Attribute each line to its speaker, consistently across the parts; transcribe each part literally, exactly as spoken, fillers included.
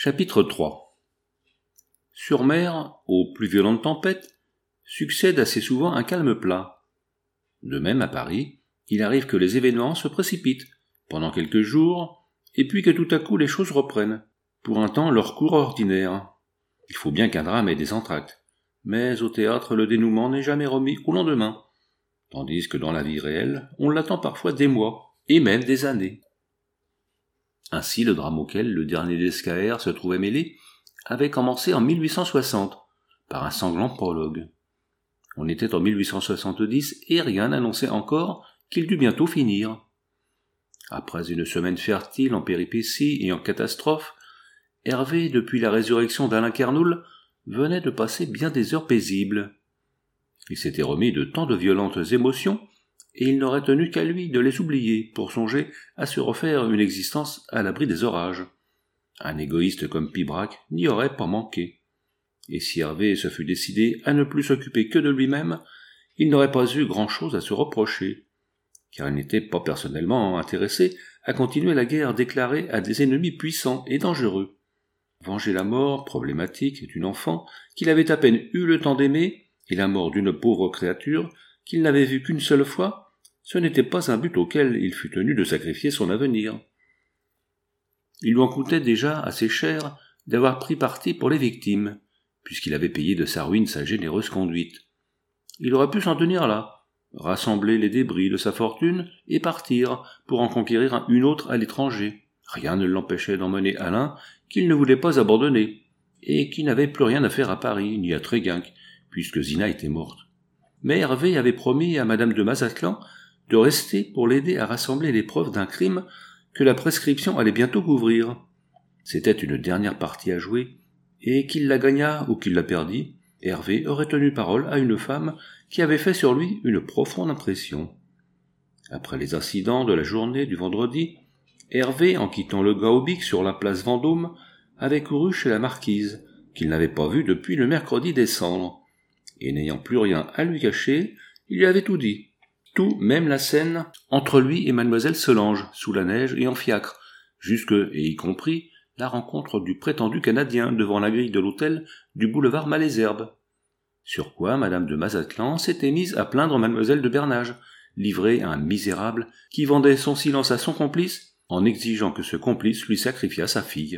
Speaker 1: Chapitre trois. Sur mer, aux plus violentes tempêtes, succède assez souvent un calme plat. De même, à Paris, il arrive que les événements se précipitent pendant quelques jours, et puis que tout à coup les choses reprennent, pour un temps, leur cours ordinaire. Il faut bien qu'un drame ait des entr'actes, mais au théâtre le dénouement n'est jamais remis au lendemain, tandis que dans la vie réelle, on l'attend parfois des mois, et même des années. Ainsi, le drame auquel le dernier des Scaër se trouvait mêlé avait commencé en mille huit cent soixante, par un sanglant prologue. On était en mille huit cent soixante-dix et rien n'annonçait encore qu'il dût bientôt finir. Après une semaine fertile en péripéties et en catastrophes, Hervé, depuis la résurrection d'Alain Carnoul, venait de passer bien des heures paisibles. Il s'était remis de tant de violentes émotions, et il n'aurait tenu qu'à lui de les oublier pour songer à se refaire une existence à l'abri des orages. Un égoïste comme Pibrac n'y aurait pas manqué. Et si Hervé se fût décidé à ne plus s'occuper que de lui-même, il n'aurait pas eu grand-chose à se reprocher, car il n'était pas personnellement intéressé à continuer la guerre déclarée à des ennemis puissants et dangereux. Venger la mort problématique d'une enfant qu'il avait à peine eu le temps d'aimer, et la mort d'une pauvre créature qu'il n'avait vue qu'une seule fois, ce n'était pas un but auquel il fut tenu de sacrifier son avenir. Il lui en coûtait déjà assez cher d'avoir pris parti pour les victimes, puisqu'il avait payé de sa ruine sa généreuse conduite. Il aurait pu s'en tenir là, rassembler les débris de sa fortune et partir pour en conquérir une autre à l'étranger. Rien ne l'empêchait d'emmener Alain, qu'il ne voulait pas abandonner, et qui n'avait plus rien à faire à Paris, ni à Tréguinck, puisque Zina était morte. Mais Hervé avait promis à madame de Mazatlan de rester pour l'aider à rassembler les preuves d'un crime que la prescription allait bientôt couvrir. C'était une dernière partie à jouer, et qu'il la gagnât ou qu'il la perdît, Hervé aurait tenu parole à une femme qui avait fait sur lui une profonde impression. Après les incidents de la journée du vendredi, Hervé, en quittant le Gaobic sur la place Vendôme, avait couru chez la marquise, qu'il n'avait pas vue depuis le mercredi décembre, et n'ayant plus rien à lui cacher, il lui avait tout dit. Tout, même la scène entre lui et mademoiselle Solange, sous la neige et en fiacre, jusque, et y compris, la rencontre du prétendu Canadien devant la grille de l'hôtel du boulevard Malesherbes. Sur quoi madame de Mazatlan s'était mise à plaindre mademoiselle de Bernage, livrée à un misérable qui vendait son silence à son complice en exigeant que ce complice lui sacrifiât sa fille.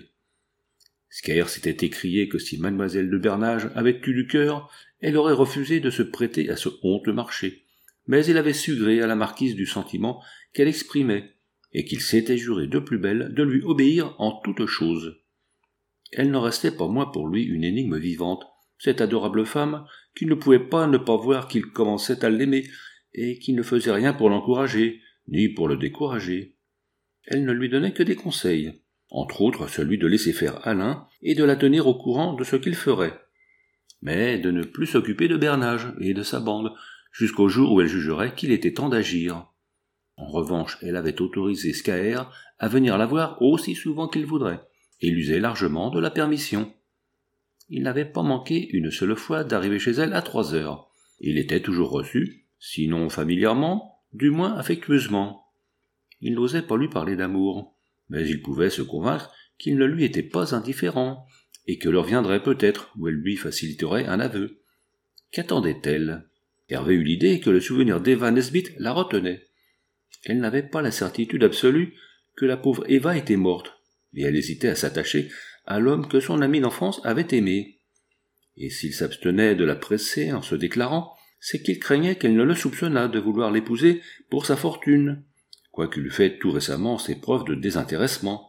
Speaker 1: Scaër s'était écrié que si mademoiselle de Bernage avait eu du cœur, elle aurait refusé de se prêter à ce honteux marché, mais il avait su gré à la marquise du sentiment qu'elle exprimait, et qu'il s'était juré de plus belle de lui obéir en toutes choses. Elle n'en restait pas moins pour lui une énigme vivante, cette adorable femme qui ne pouvait pas ne pas voir qu'il commençait à l'aimer, et qui ne faisait rien pour l'encourager, ni pour le décourager. Elle ne lui donnait que des conseils, entre autres celui de laisser faire Alain et de la tenir au courant de ce qu'il ferait, mais de ne plus s'occuper de Bernage et de sa bande, jusqu'au jour où elle jugerait qu'il était temps d'agir. En revanche, elle avait autorisé Scaër à venir la voir aussi souvent qu'il voudrait, et il usait largement de la permission. Il n'avait pas manqué une seule fois d'arriver chez elle à trois heures. Il était toujours reçu, sinon familièrement, du moins affectueusement. Il n'osait pas lui parler d'amour, mais il pouvait se convaincre qu'il ne lui était pas indifférent, et que l'heure viendrait peut-être où elle lui faciliterait un aveu. Qu'attendait-elle ? Hervé eut l'idée que le souvenir d'Eva Nesbit la retenait. Elle n'avait pas la certitude absolue que la pauvre Eva était morte, et elle hésitait à s'attacher à l'homme que son ami d'enfance avait aimé. Et s'il s'abstenait de la presser en se déclarant, c'est qu'il craignait qu'elle ne le soupçonnât de vouloir l'épouser pour sa fortune, quoiqu'il eût fait tout récemment ses preuves de désintéressement.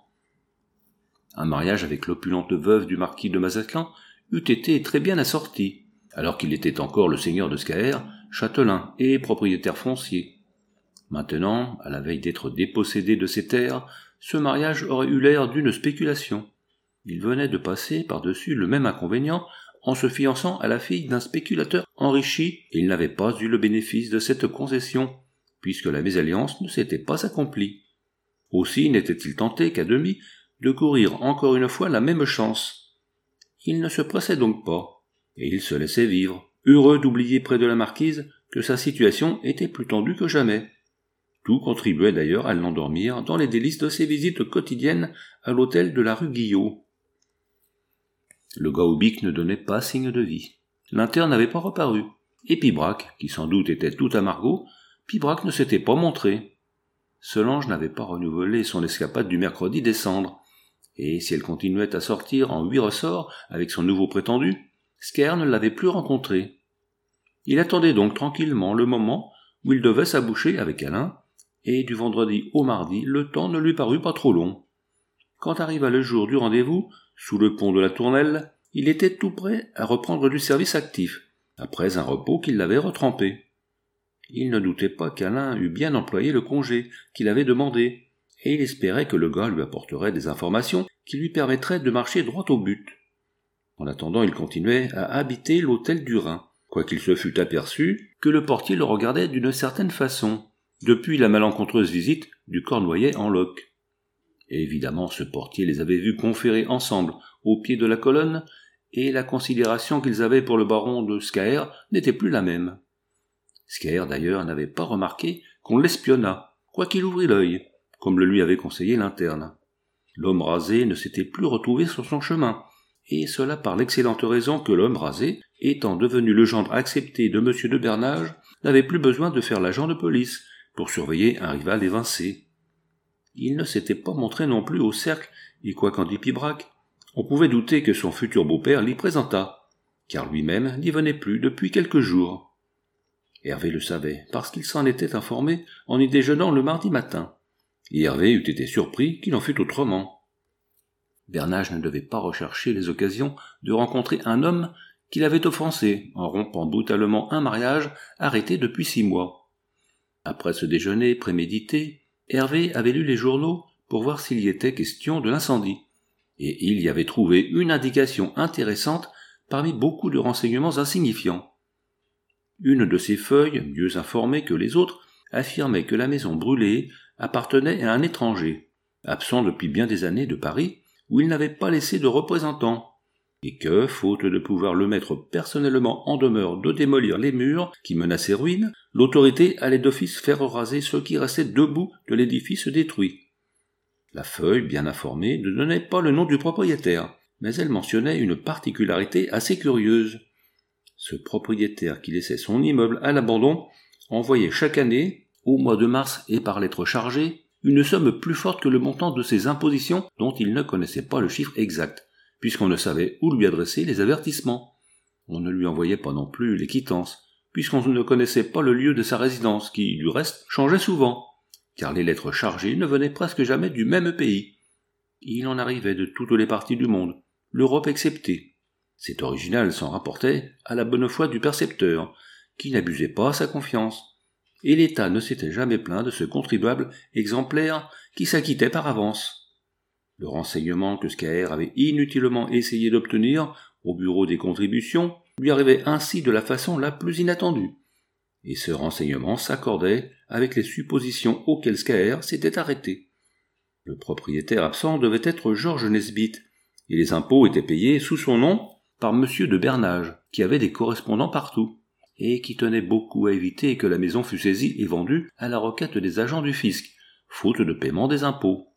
Speaker 1: Un mariage avec l'opulente veuve du marquis de Mazatlan eût été très bien assorti, alors qu'il était encore le seigneur de Scaër, châtelain et propriétaire foncier. Maintenant, à la veille d'être dépossédé de ses terres, ce mariage aurait eu l'air d'une spéculation. Il venait de passer par-dessus le même inconvénient en se fiançant à la fille d'un spéculateur enrichi, et il n'avait pas eu le bénéfice de cette concession, puisque la mésalliance ne s'était pas accomplie. Aussi n'était-il tenté qu'à demi de courir encore une fois la même chance. Il ne se pressait donc pas, et il se laissait vivre, heureux d'oublier près de la marquise que sa situation était plus tendue que jamais. Tout contribuait d'ailleurs à l'endormir dans les délices de ses visites quotidiennes à l'hôtel de la rue Guillot. Le gars au bic ne donnait pas signe de vie. L'interne n'avait pas reparu. Et Pibrac, qui sans doute était tout à Margot, Pibrac ne s'était pas montré. Solange n'avait pas renouvelé son escapade du mercredi des cendres. Et si elle continuait à sortir en huit ressorts avec son nouveau prétendu, Scaer ne l'avait plus rencontré. Il attendait donc tranquillement le moment où il devait s'aboucher avec Alain, et du vendredi au mardi, le temps ne lui parut pas trop long. Quand arriva le jour du rendez-vous, sous le pont de la Tournelle, il était tout prêt à reprendre du service actif, après un repos qui l'avait retrempé. Il ne doutait pas qu'Alain eût bien employé le congé qu'il avait demandé, et il espérait que le gars lui apporterait des informations qui lui permettraient de marcher droit au but. En attendant, il continuait à habiter l'hôtel du Rhin, quoiqu'il se fût aperçu que le portier le regardait d'une certaine façon, depuis la malencontreuse visite du Cornouaillais en loque. Et évidemment, ce portier les avait vus conférer ensemble au pied de la colonne, et la considération qu'ils avaient pour le baron de Scaer n'était plus la même. Scaer, d'ailleurs, n'avait pas remarqué qu'on l'espionnât, quoiqu'il ouvrît l'œil, comme le lui avait conseillé l'interne. L'homme rasé ne s'était plus retrouvé sur son chemin, et cela par l'excellente raison que l'homme rasé, étant devenu le gendre accepté de M. de Bernage, n'avait plus besoin de faire l'agent de police pour surveiller un rival évincé. Il ne s'était pas montré non plus au cercle, et quoi qu'en dit Pibrac, on pouvait douter que son futur beau-père l'y présentât, car lui-même n'y venait plus depuis quelques jours. Hervé le savait, parce qu'il s'en était informé en y déjeunant le mardi matin, et Hervé eût été surpris qu'il en fût autrement. Bernage ne devait pas rechercher les occasions de rencontrer un homme qu'il avait offensé en rompant brutalement un mariage arrêté depuis six mois. Après ce déjeuner prémédité, Hervé avait lu les journaux pour voir s'il y était question de l'incendie, et il y avait trouvé une indication intéressante parmi beaucoup de renseignements insignifiants. Une de ces feuilles, mieux informée que les autres, affirmait que la maison brûlée appartenait à un étranger, absent depuis bien des années de Paris, où il n'avait pas laissé de représentant, et que, faute de pouvoir le mettre personnellement en demeure de démolir les murs qui menaçaient ruine, l'autorité allait d'office faire raser ceux qui restaient debout de l'édifice détruit. La feuille, bien informée, ne donnait pas le nom du propriétaire, mais elle mentionnait une particularité assez curieuse. Ce propriétaire qui laissait son immeuble à l'abandon envoyait chaque année, au mois de mars et par lettre chargée, une somme plus forte que le montant de ses impositions dont il ne connaissait pas le chiffre exact, puisqu'on ne savait où lui adresser les avertissements. On ne lui envoyait pas non plus les quittances, puisqu'on ne connaissait pas le lieu de sa résidence, qui, du reste, changeait souvent, car les lettres chargées ne venaient presque jamais du même pays. Il en arrivait de toutes les parties du monde, l'Europe exceptée. Cet original s'en rapportait à la bonne foi du percepteur, qui n'abusait pas sa confiance, et l'État ne s'était jamais plaint de ce contribuable exemplaire qui s'acquittait par avance. Le renseignement que Scaer avait inutilement essayé d'obtenir au bureau des contributions lui arrivait ainsi de la façon la plus inattendue, et ce renseignement s'accordait avec les suppositions auxquelles Scaer s'était arrêté. Le propriétaire absent devait être Georges Nesbitt, et les impôts étaient payés sous son nom par M. de Bernage, qui avait des correspondants partout, et qui tenait beaucoup à éviter que la maison fût saisie et vendue à la requête des agents du fisc, faute de paiement des impôts.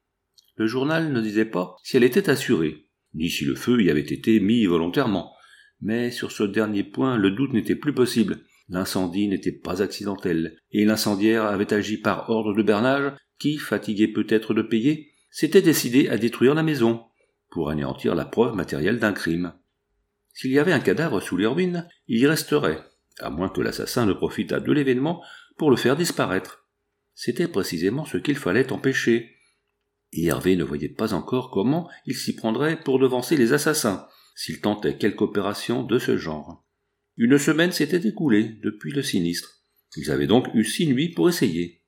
Speaker 1: Le journal ne disait pas si elle était assurée, ni si le feu y avait été mis volontairement, mais sur ce dernier point le doute n'était plus possible. L'incendie n'était pas accidentel, et l'incendiaire avait agi par ordre de Bernage, qui, fatigué peut-être de payer, s'était décidé à détruire la maison, pour anéantir la preuve matérielle d'un crime. S'il y avait un cadavre sous les ruines, il y resterait, à moins que l'assassin ne profitât de l'événement pour le faire disparaître. C'était précisément ce qu'il fallait empêcher, et Hervé ne voyait pas encore comment il s'y prendrait pour devancer les assassins, s'il tentait quelque opération de ce genre. Une semaine s'était écoulée depuis le sinistre. Ils avaient donc eu six nuits pour essayer.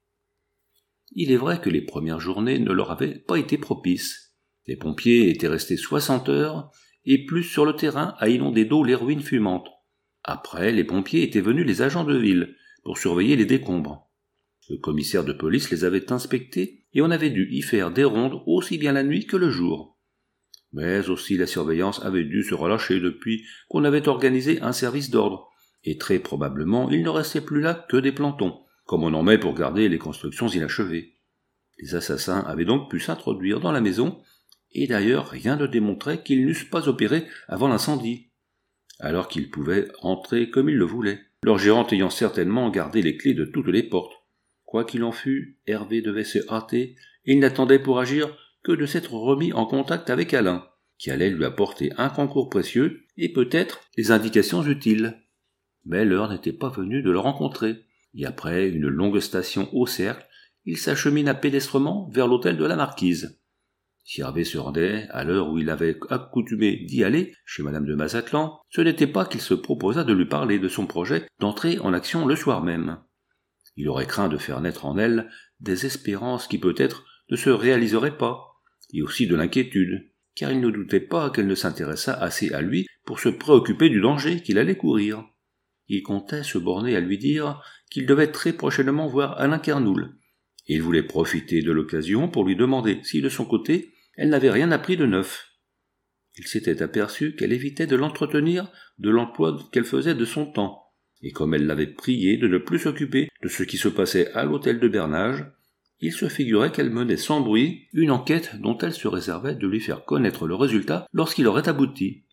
Speaker 1: Il est vrai que les premières journées ne leur avaient pas été propices. Les pompiers étaient restés soixante heures, et plus sur le terrain à inonder d'eau les ruines fumantes. Après, les pompiers étaient venus les agents de ville, pour surveiller les décombres. Le commissaire de police les avait inspectés, et on avait dû y faire des rondes aussi bien la nuit que le jour. Mais aussi la surveillance avait dû se relâcher depuis qu'on avait organisé un service d'ordre, et très probablement il ne restait plus là que des plantons, comme on en met pour garder les constructions inachevées. Les assassins avaient donc pu s'introduire dans la maison, et d'ailleurs rien ne démontrait qu'ils n'eussent pas opéré avant l'incendie, alors qu'ils pouvaient entrer comme ils le voulaient, leur gérante ayant certainement gardé les clés de toutes les portes. Quoi qu'il en fût, Hervé devait se hâter, et il n'attendait pour agir que de s'être remis en contact avec Alain, qui allait lui apporter un concours précieux et peut-être des indications utiles. Mais l'heure n'était pas venue de le rencontrer, et après une longue station au cercle, il s'achemina pédestrement vers l'hôtel de la marquise. Si Hervé se rendait à l'heure où il avait accoutumé d'y aller, chez madame de Mazatlan, ce n'était pas qu'il se proposa de lui parler de son projet d'entrer en action le soir même. Il aurait craint de faire naître en elle des espérances qui peut-être ne se réaliseraient pas, et aussi de l'inquiétude, car il ne doutait pas qu'elle ne s'intéressât assez à lui pour se préoccuper du danger qu'il allait courir. Il comptait se borner à lui dire qu'il devait très prochainement voir Alain Kernoul, et il voulait profiter de l'occasion pour lui demander si de son côté elle n'avait rien appris de neuf. Il s'était aperçu qu'elle évitait de l'entretenir de l'emploi qu'elle faisait de son temps, et comme elle l'avait prié de ne plus s'occuper de ce qui se passait à l'hôtel de Bernage, il se figurait qu'elle menait sans bruit une enquête dont elle se réservait de lui faire connaître le résultat lorsqu'il aurait abouti.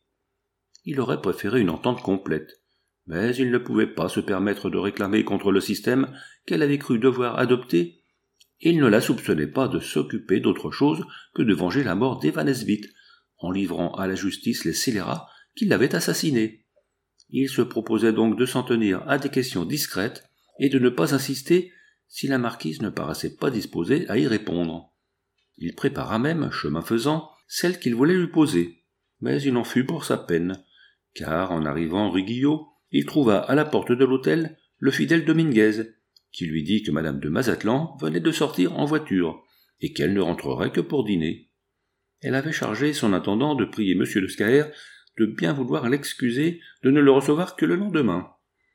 Speaker 1: Il aurait préféré une entente complète, mais il ne pouvait pas se permettre de réclamer contre le système qu'elle avait cru devoir adopter, et il ne la soupçonnait pas de s'occuper d'autre chose que de venger la mort d'Eva Nesbitt, en livrant à la justice les scélérats qui l'avaient assassiné. Il se proposait donc de s'en tenir à des questions discrètes et de ne pas insister si la marquise ne paraissait pas disposée à y répondre. Il prépara même, chemin faisant, celle qu'il voulait lui poser, mais il en fut pour sa peine, car en arrivant rue Guillot, il trouva à la porte de l'hôtel le fidèle Dominguez, qui lui dit que madame de Mazatlan venait de sortir en voiture, et qu'elle ne rentrerait que pour dîner. Elle avait chargé son intendant de prier monsieur de Scaër de bien vouloir l'excuser de ne le recevoir que le lendemain.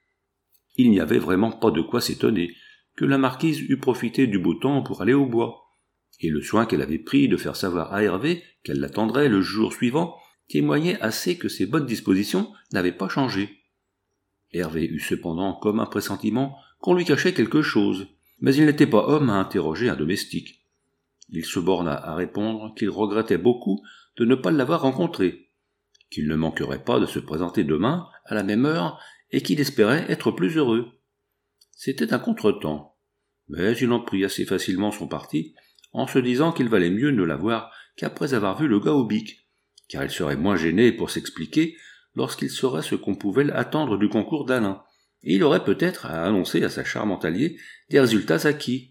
Speaker 1: Il n'y avait vraiment pas de quoi s'étonner que la marquise eût profité du beau temps pour aller au bois, et le soin qu'elle avait pris de faire savoir à Hervé qu'elle l'attendrait le jour suivant témoignait assez que ses bonnes dispositions n'avaient pas changé. Hervé eut cependant comme un pressentiment qu'on lui cachait quelque chose, mais il n'était pas homme à interroger un domestique. Il se borna à répondre qu'il regrettait beaucoup de ne pas l'avoir rencontré, qu'il ne manquerait pas de se présenter demain à la même heure et qu'il espérait être plus heureux. C'était un contretemps, mais il en prit assez facilement son parti en se disant qu'il valait mieux ne la voir qu'après avoir vu le gars au bic, car il serait moins gêné pour s'expliquer lorsqu'il saurait ce qu'on pouvait attendre du concours d'Alain, et il aurait peut-être à annoncer à sa charmante alliée des résultats acquis.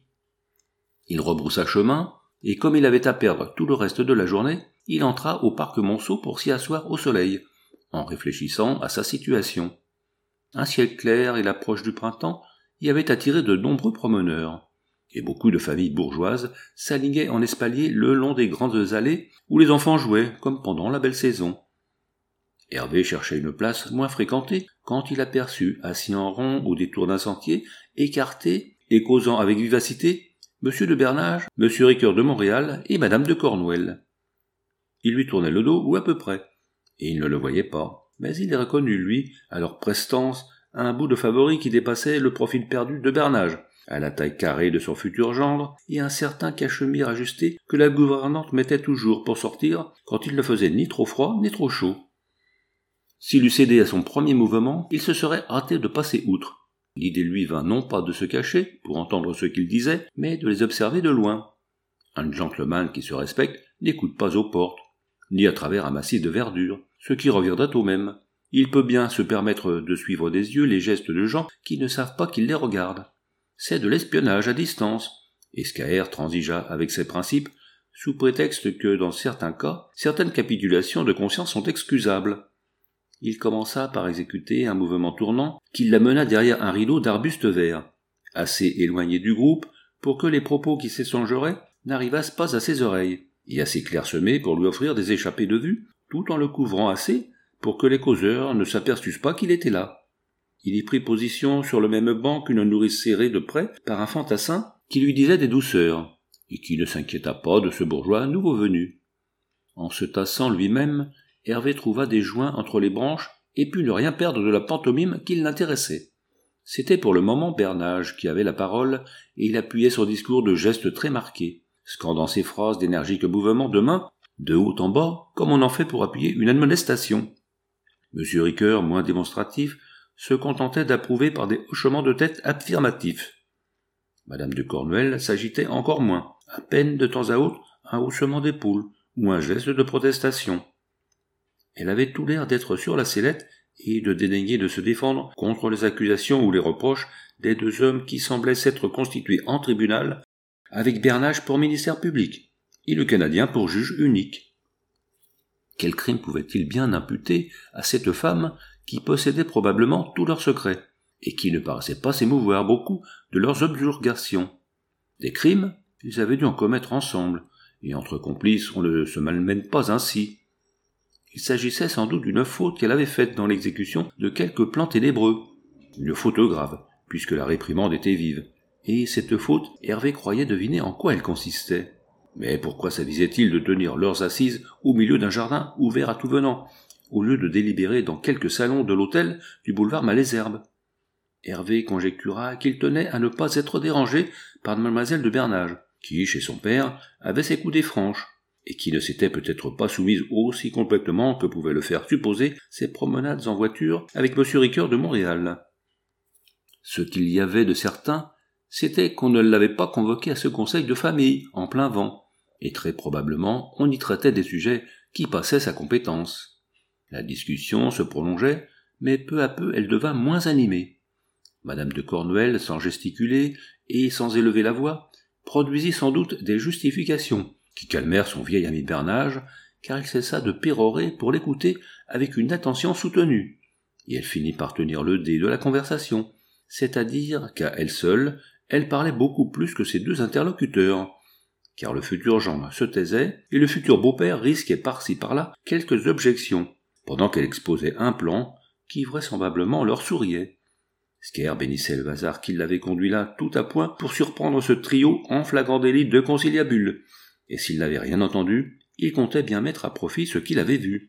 Speaker 1: Il rebroussa chemin, et comme il avait à perdre tout le reste de la journée, il entra au parc Monceau pour s'y asseoir au soleil, en réfléchissant à sa situation. Un ciel clair et l'approche du printemps y avaient attiré de nombreux promeneurs, et beaucoup de familles bourgeoises s'alignaient en espalier le long des grandes allées où les enfants jouaient, comme pendant la belle saison. Hervé cherchait une place moins fréquentée quand il aperçut, assis en rond au détour d'un sentier, écarté et causant avec vivacité, monsieur de Bernage, monsieur Ricoeur de Montréal et madame de Cornouel. Il lui tournait le dos, ou à peu près, et il ne le voyait pas, mais il les reconnut, lui, à leur prestance, un bout de favori qui dépassait le profil perdu de Bernage, à la taille carrée de son futur gendre, et un certain cachemire ajusté que la gouvernante mettait toujours pour sortir quand il ne faisait ni trop froid ni trop chaud. S'il eût cédé à son premier mouvement, il se serait hâté de passer outre. L'idée lui vint non pas de se cacher, pour entendre ce qu'il disait, mais de les observer de loin. Un gentleman qui se respecte n'écoute pas aux portes, ni à travers un massif de verdure, ce qui reviendrait au même. Il peut bien se permettre de suivre des yeux les gestes de gens qui ne savent pas qu'il les regarde. C'est de l'espionnage à distance, et Scaër transigea avec ses principes, sous prétexte que, dans certains cas, certaines capitulations de conscience sont excusables. Il commença par exécuter un mouvement tournant qui l'amena derrière un rideau d'arbustes verts, assez éloigné du groupe pour que les propos qui s'échangeraient n'arrivassent pas à ses oreilles, et assez clairsemés pour lui offrir des échappées de vue, tout en le couvrant assez pour que les causeurs ne s'aperçussent pas qu'il était là. Il y prit position sur le même banc qu'une nourrice serrée de près par un fantassin qui lui disait des douceurs, et qui ne s'inquiéta pas de ce bourgeois nouveau venu. En se tassant lui-même, Hervé trouva des joints entre les branches et put ne rien perdre de la pantomime qui l'intéressait. C'était pour le moment Bernage qui avait la parole, et il appuyait son discours de gestes très marqués, scandant ses phrases d'énergiques mouvements de main de haut en bas, comme on en fait pour appuyer une admonestation. Monsieur Ricoeur, moins démonstratif, se contentait d'approuver par des hochements de tête affirmatifs. Madame de Cornuelle s'agitait encore moins, à peine de temps à autre un haussement d'épaule ou un geste de protestation. Elle avait tout l'air d'être sur la sellette et de dédaigner de se défendre contre les accusations ou les reproches des deux hommes qui semblaient s'être constitués en tribunal avec Bernage pour ministère public et le Canadien pour juge unique. Quel crime pouvait-il bien imputer à cette femme qui possédait probablement tous leurs secrets et qui ne paraissait pas s'émouvoir beaucoup de leurs objurgations? Des crimes, ils avaient dû en commettre ensemble, et entre complices on ne se malmène pas ainsi. Il s'agissait sans doute d'une faute qu'elle avait faite dans l'exécution de quelques plans ténébreux, une faute grave, puisque la réprimande était vive, et cette faute, Hervé croyait deviner en quoi elle consistait. Mais pourquoi s'avisait-il de tenir leurs assises au milieu d'un jardin ouvert à tout venant, au lieu de délibérer dans quelque salon de l'hôtel du boulevard Malesherbes? Hervé conjectura qu'il tenait à ne pas être dérangé par mademoiselle de Bernage, qui, chez son père, avait ses coudées franches, et qui ne s'était peut-être pas soumise aussi complètement que pouvaient le faire supposer ses promenades en voiture avec M. Ricoeur de Montréal. Ce qu'il y avait de certain, c'était qu'on ne l'avait pas convoqué à ce conseil de famille, en plein vent, et très probablement on y traitait des sujets qui passaient sa compétence. La discussion se prolongeait, mais peu à peu elle devint moins animée. Madame de Cornuelle, sans gesticuler et sans élever la voix, produisit sans doute des justifications, qui calmèrent son vieil ami Bernage, car il cessa de pérorer pour l'écouter avec une attention soutenue, et elle finit par tenir le dé de la conversation, c'est-à-dire qu'à elle seule, elle parlait beaucoup plus que ses deux interlocuteurs, car le futur gendre se taisait, et le futur beau-père risquait par-ci par-là quelques objections, pendant qu'elle exposait un plan qui vraisemblablement leur souriait. Scaire bénissait le hasard qui l'avait conduit là tout à point pour surprendre ce trio en flagrant délit de conciliabule, et s'il n'avait rien entendu, il comptait bien mettre à profit ce qu'il avait vu.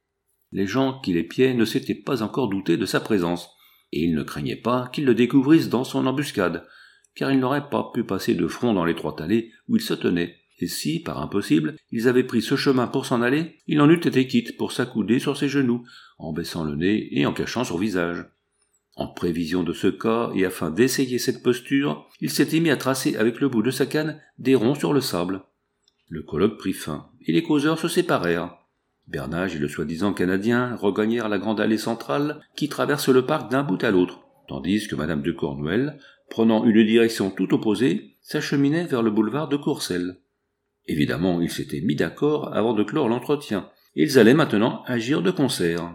Speaker 1: Les gens qui l'épiaient ne s'étaient pas encore doutés de sa présence, et ils ne craignaient pas qu'ils le découvrissent dans son embuscade, car il n'aurait pas pu passer de front dans l'étroite allée où il se tenait, et si, par impossible, ils avaient pris ce chemin pour s'en aller, il en eût été quitte pour s'accouder sur ses genoux, en baissant le nez et en cachant son visage. En prévision de ce cas, et afin d'essayer cette posture, il s'était mis à tracer avec le bout de sa canne des ronds sur le sable. Le colloque prit fin, et les causeurs se séparèrent. Bernage et le soi-disant Canadien regagnèrent la grande allée centrale qui traverse le parc d'un bout à l'autre, tandis que Madame de Cornuelle, prenant une direction tout opposée, s'acheminait vers le boulevard de Courcelles. Évidemment, ils s'étaient mis d'accord avant de clore l'entretien, et ils allaient maintenant agir de concert.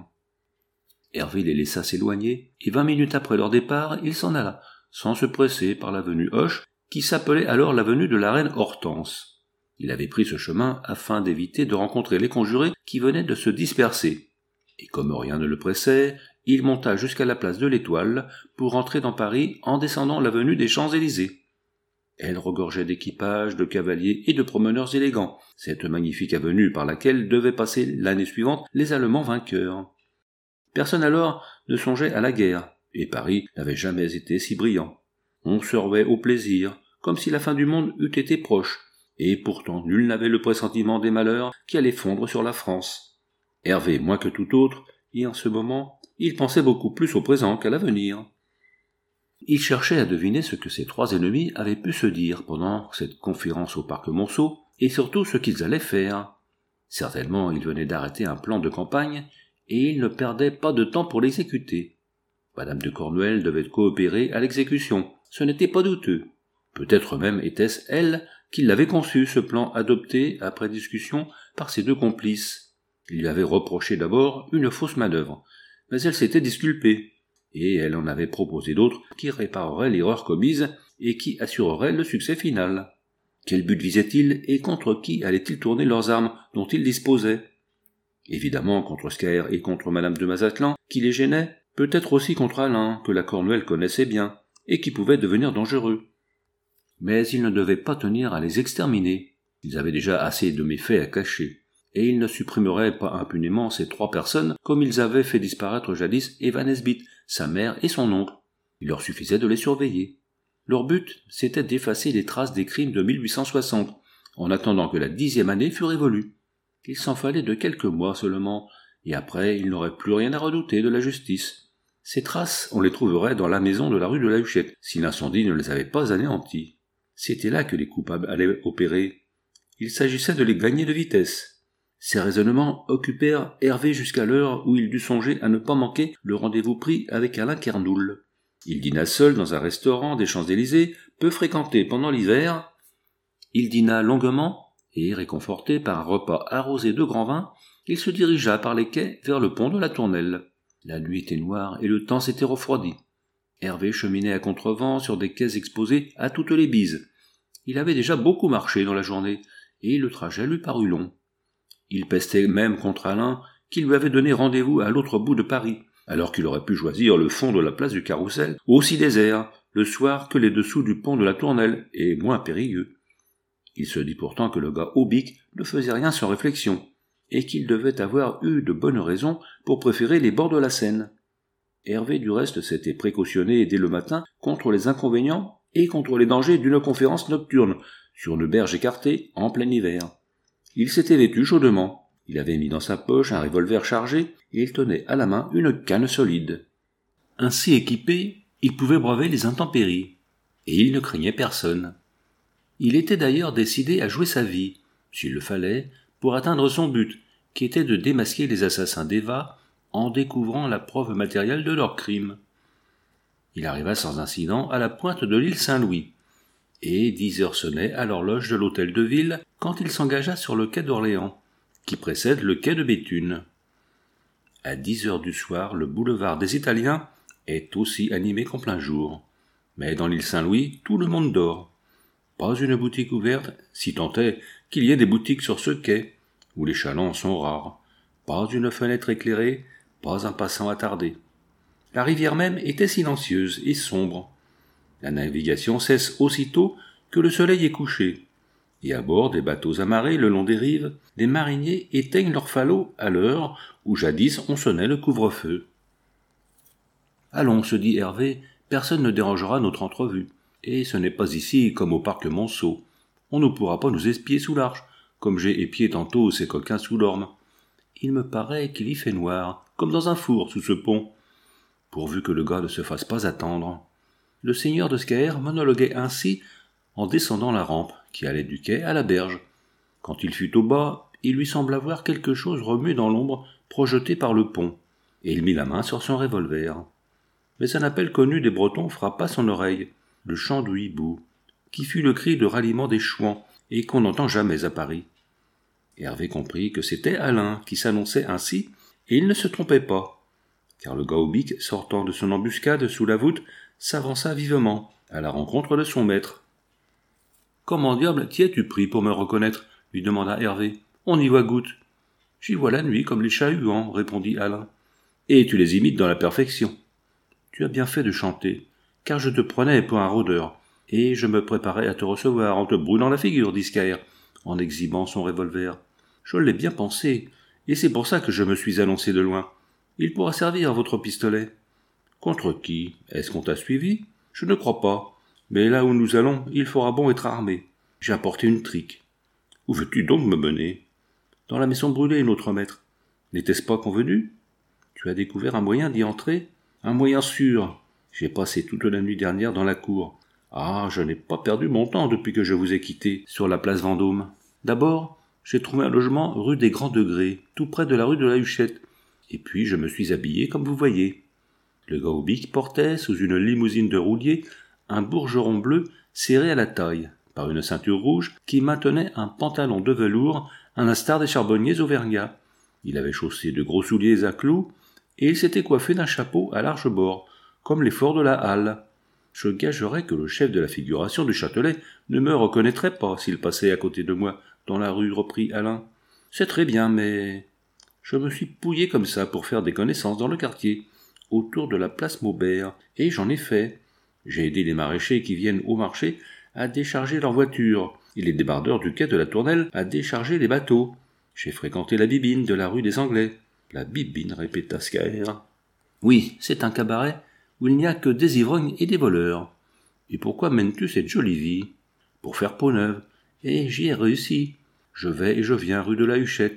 Speaker 1: Hervé les laissa s'éloigner, et vingt minutes après leur départ, il s'en alla, sans se presser par l'avenue Hoche, qui s'appelait alors l'avenue de la reine Hortense. Il avait pris ce chemin afin d'éviter de rencontrer les conjurés qui venaient de se disperser. Et comme rien ne le pressait, il monta jusqu'à la place de l'Étoile pour rentrer dans Paris en descendant l'avenue des Champs-Élysées. Elle regorgeait d'équipages, de cavaliers et de promeneurs élégants, cette magnifique avenue par laquelle devaient passer l'année suivante les Allemands vainqueurs. Personne alors ne songeait à la guerre, et Paris n'avait jamais été si brillant. On se ruait au plaisir, comme si la fin du monde eût été proche, et pourtant nul n'avait le pressentiment des malheurs qui allaient fondre sur la France. Hervé, moins que tout autre, et en ce moment, il pensait beaucoup plus au présent qu'à l'avenir. Il cherchait à deviner ce que ses trois ennemis avaient pu se dire pendant cette conférence au parc Monceau, et surtout ce qu'ils allaient faire. Certainement, ils venaient d'arrêter un plan de campagne, et ils ne perdaient pas de temps pour l'exécuter. Madame de Cornuelle devait coopérer à l'exécution, ce n'était pas douteux. Peut-être même était-ce elle qui l'avait conçu, ce plan adopté après discussion par ses deux complices. Il lui avait reproché d'abord une fausse manœuvre, mais elle s'était disculpée, et elle en avait proposé d'autres qui répareraient l'erreur commise et qui assureraient le succès final. Quel but visait-il et contre qui allaient-ils tourner leurs armes dont ils disposaient? Évidemment contre Scaër et contre Madame de Mazatlan, qui les gênaient, peut-être aussi contre Alain, que la Cornuelle connaissait bien, et qui pouvait devenir dangereux. Mais ils ne devaient pas tenir à les exterminer. Ils avaient déjà assez de méfaits à cacher, et ils ne supprimeraient pas impunément ces trois personnes comme ils avaient fait disparaître jadis Eva Nesbit, sa mère et son oncle. Il leur suffisait de les surveiller. Leur but, c'était d'effacer les traces des crimes de mille huit cent soixante, en attendant que la dixième année fût révolue. qu'il s'en fallait de quelques mois seulement, et après il n'aurait plus rien à redouter de la justice. Ces traces, on les trouverait dans la maison de la rue de la Huchette, si l'incendie ne les avait pas anéanties. C'était là que les coupables allaient opérer. Il s'agissait de les gagner de vitesse. Ces raisonnements occupèrent Hervé jusqu'à l'heure où il dut songer à ne pas manquer le rendez-vous pris avec Alain Kernoul. Il dîna seul dans un restaurant des Champs-Élysées, peu fréquenté pendant l'hiver. Il dîna longuement, et, réconforté par un repas arrosé de grand vin, il se dirigea par les quais vers le pont de la Tournelle. La nuit était noire et le temps s'était refroidi. Hervé cheminait à contrevent sur des quais exposés à toutes les bises. Il avait déjà beaucoup marché dans la journée, et le trajet lui parut long. Il pestait même contre Alain, qui lui avait donné rendez-vous à l'autre bout de Paris, alors qu'il aurait pu choisir le fond de la place du Carrousel, aussi désert, le soir que les dessous du pont de la Tournelle, et moins périlleux. Il se dit pourtant que le gars Aubique ne faisait rien sans réflexion, et qu'il devait avoir eu de bonnes raisons pour préférer les bords de la Seine. Hervé, du reste, s'était précautionné dès le matin contre les inconvénients et contre les dangers d'une conférence nocturne, sur une berge écartée, en plein hiver. Il s'était vêtu chaudement, il avait mis dans sa poche un revolver chargé, et il tenait à la main une canne solide. Ainsi équipé, il pouvait braver les intempéries, et il ne craignait personne. Il était d'ailleurs décidé à jouer sa vie, s'il le fallait, pour atteindre son but, qui était de démasquer les assassins d'Eva en découvrant la preuve matérielle de leur crime. Il arriva sans incident à la pointe de l'île Saint-Louis, et dix heures sonnaient à l'horloge de l'hôtel de ville quand il s'engagea sur le quai d'Orléans, qui précède le quai de Béthune. À dix heures du soir, le boulevard des Italiens est aussi animé qu'en plein jour, mais dans l'île Saint-Louis, tout le monde dort. Pas une boutique ouverte, si tant est qu'il y ait des boutiques sur ce quai, où les chalands sont rares. Pas une fenêtre éclairée, pas un passant attardé. La rivière même était silencieuse et sombre. La navigation cesse aussitôt que le soleil est couché, et à bord des bateaux amarrés le long des rives, les mariniers éteignent leurs falots à l'heure où jadis on sonnait le couvre-feu. « Allons, se dit Hervé, personne ne dérangera notre entrevue. Et ce n'est pas ici comme au parc Monceau. On ne pourra pas nous espier sous l'arche, comme j'ai épié tantôt ces coquins sous l'orme. Il me paraît qu'il y fait noir, comme dans un four sous ce pont. Pourvu que le gars ne se fasse pas attendre. » Le seigneur de Scaër monologuait ainsi en descendant la rampe qui allait du quai à la berge. Quand il fut au bas, il lui sembla voir quelque chose remuer dans l'ombre projetée par le pont, et il mit la main sur son revolver. Mais un appel connu des Bretons frappa son oreille, le chant du hibou, qui fut le cri de ralliement des chouans et qu'on n'entend jamais à Paris. Hervé comprit que c'était Alain qui s'annonçait ainsi, et il ne se trompait pas, car le gars Aubique, sortant de son embuscade sous la voûte, s'avança vivement à la rencontre de son maître. « Comment diable t'y es-tu pris pour me reconnaître ?» lui demanda Hervé. « On y voit goutte. »« J'y vois la nuit comme les chats-huants, » répondit Alain. « Et tu les imites dans la perfection. »« Tu as bien fait de chanter, car je te prenais pour un rôdeur, et je me préparais à te recevoir en te brûlant la figure, dit Scaër, en exhibant son revolver. Je l'ai bien pensé, et c'est pour ça que je me suis annoncé de loin. Il pourra servir votre pistolet. » « Contre qui? Est-ce qu'on t'a suivi? Je ne crois pas. Mais là où nous allons, il fera bon être armé. J'ai apporté une trique. Où veux-tu donc me mener? Dans la maison brûlée, notre maître. N'était-ce pas convenu? Tu as découvert un moyen d'y entrer? Un moyen sûr. J'ai passé toute la nuit dernière dans la cour. Ah, je n'ai pas perdu mon temps depuis que je vous ai quitté sur la place Vendôme. D'abord, j'ai trouvé un logement rue des Grands Degrés, tout près de la rue de la Huchette. Et puis je me suis habillé comme vous voyez. Le gars Aubique portait, sous une limousine de roulier, un bourgeron bleu serré à la taille, par une ceinture rouge qui maintenait un pantalon de velours à l'instar des charbonniers auvergnats. Il avait chaussé de gros souliers à clous, et il s'était coiffé d'un chapeau à large bord, comme les forts de la Halle. Je gagerais que le chef de la figuration du Châtelet ne me reconnaîtrait pas s'il passait à côté de moi dans la rue, reprit Alain. C'est très bien, mais... Je me suis pouillé comme ça pour faire des connaissances dans le quartier, autour de la place Maubert, et j'en ai fait. J'ai aidé les maraîchers qui viennent au marché à décharger leurs voitures, et les débardeurs du quai de la Tournelle à décharger les bateaux. J'ai fréquenté la Bibine de la rue des Anglais. La Bibine, répéta Scaër. Oui, c'est un cabaret où il n'y a que des ivrognes et des voleurs. Et pourquoi mènes-tu cette jolie vie? Pour faire peau neuve. Et j'y ai réussi. Je vais et je viens rue de la Huchette,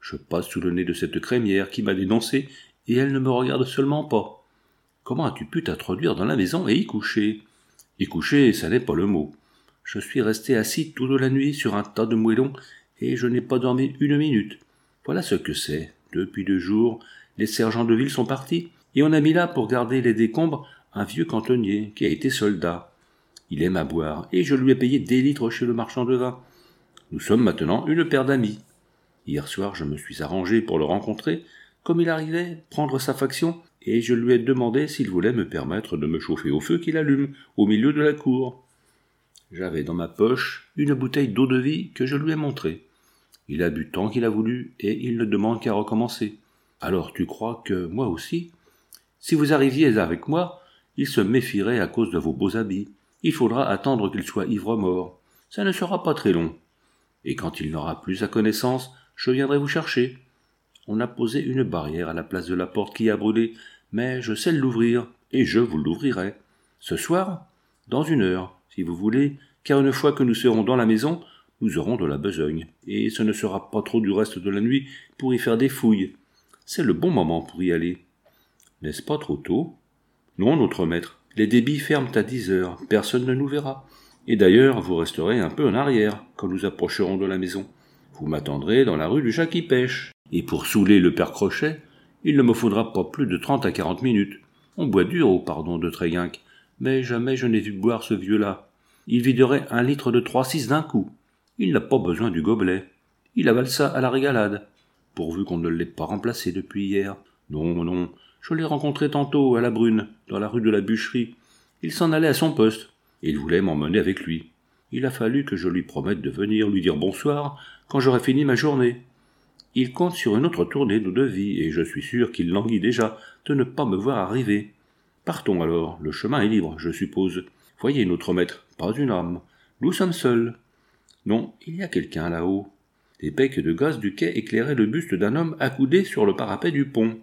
Speaker 1: Je passe sous le nez de cette crémière qui m'a dénoncé, et elle ne me regarde seulement pas. Comment as-tu pu t'introduire dans la maison et y coucher ? Y coucher, ça n'est pas le mot. Je suis resté assis toute la nuit sur un tas de moellons, et je n'ai pas dormi une minute. Voilà ce que c'est. Depuis deux jours, les sergents de ville sont partis, et on a mis là pour garder les décombres un vieux cantonnier qui a été soldat. Il aime à boire, et je lui ai payé des litres chez le marchand de vin. Nous sommes maintenant une paire d'amis. Hier soir, je me suis arrangé pour le rencontrer, comme il arrivait prendre sa faction, et je lui ai demandé s'il voulait me permettre de me chauffer au feu qu'il allume, au milieu de la cour. J'avais dans ma poche une bouteille d'eau-de-vie que je lui ai montrée. Il a bu tant qu'il a voulu, et il ne demande qu'à recommencer. Alors tu crois que moi aussi ? Si vous arriviez avec moi, il se méfierait à cause de vos beaux habits. Il faudra attendre qu'il soit ivre-mort. Ça ne sera pas très long. Et quand il n'aura plus sa connaissance, je viendrai vous chercher. On a posé une barrière à la place de la porte qui a brûlé, mais je sais l'ouvrir, et je vous l'ouvrirai. Ce soir, dans une heure, si vous voulez, car une fois que nous serons dans la maison, nous aurons de la besogne, et ce ne sera pas trop du reste de la nuit pour y faire des fouilles. C'est le bon moment pour y aller. N'est-ce pas trop tôt ? Non, notre maître, les débits ferment à dix heures, personne ne nous verra. Et d'ailleurs, vous resterez un peu en arrière, quand nous approcherons de la maison. Vous m'attendrez dans la rue du chat qui pêche. Et pour saouler le père Crochet, il ne me faudra pas plus de trente à quarante minutes. On boit dur au pardon de Tréguinck, mais jamais je n'ai vu boire ce vieux-là. Il viderait un litre de trois six d'un coup. Il n'a pas besoin du gobelet. Il avale ça à la régalade, pourvu qu'on ne l'ait pas remplacé depuis hier. Non, non, je l'ai rencontré tantôt à la Brune, dans la rue de la Bûcherie. Il s'en allait à son poste, et il voulait m'emmener avec lui. Il a fallu que je lui promette de venir lui dire bonsoir quand j'aurai fini ma journée. Il compte sur une autre tournée de devis, et je suis sûr qu'il languit déjà de ne pas me voir arriver. Partons alors, le chemin est libre, je suppose. Voyez, notre maître, pas une âme. Nous sommes seuls. Non, il y a quelqu'un là-haut. Des becs de gaz du quai éclairaient le buste d'un homme accoudé sur le parapet du pont.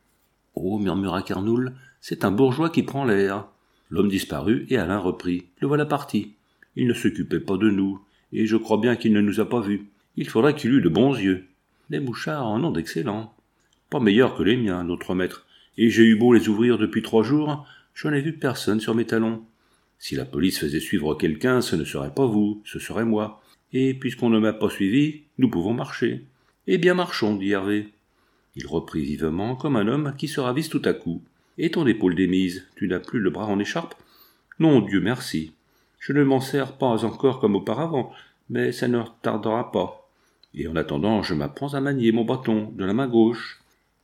Speaker 1: « Oh, murmura Carnoul, c'est un bourgeois qui prend l'air. » L'homme disparut, et Alain reprit. « Le voilà parti. Il ne s'occupait pas de nous, et je crois bien qu'il ne nous a pas vus. Il faudra qu'il eût de bons yeux. Les mouchards en ont d'excellents. Pas meilleurs que les miens, notre maître, et j'ai eu beau les ouvrir depuis trois jours, je n'ai vu personne sur mes talons. Si la police faisait suivre quelqu'un, ce ne serait pas vous, ce serait moi. Et puisqu'on ne m'a pas suivi, nous pouvons marcher. »« Eh bien, marchons, dit Hervé. » Il reprit vivement, comme un homme qui se ravise tout à coup. « Et ton épaule démise, tu n'as plus le bras en écharpe ? » ?»« Non, Dieu merci. Je ne m'en sers pas encore comme auparavant, mais ça ne tardera pas. Et en attendant, je m'apprends à manier mon bâton de la main gauche. »«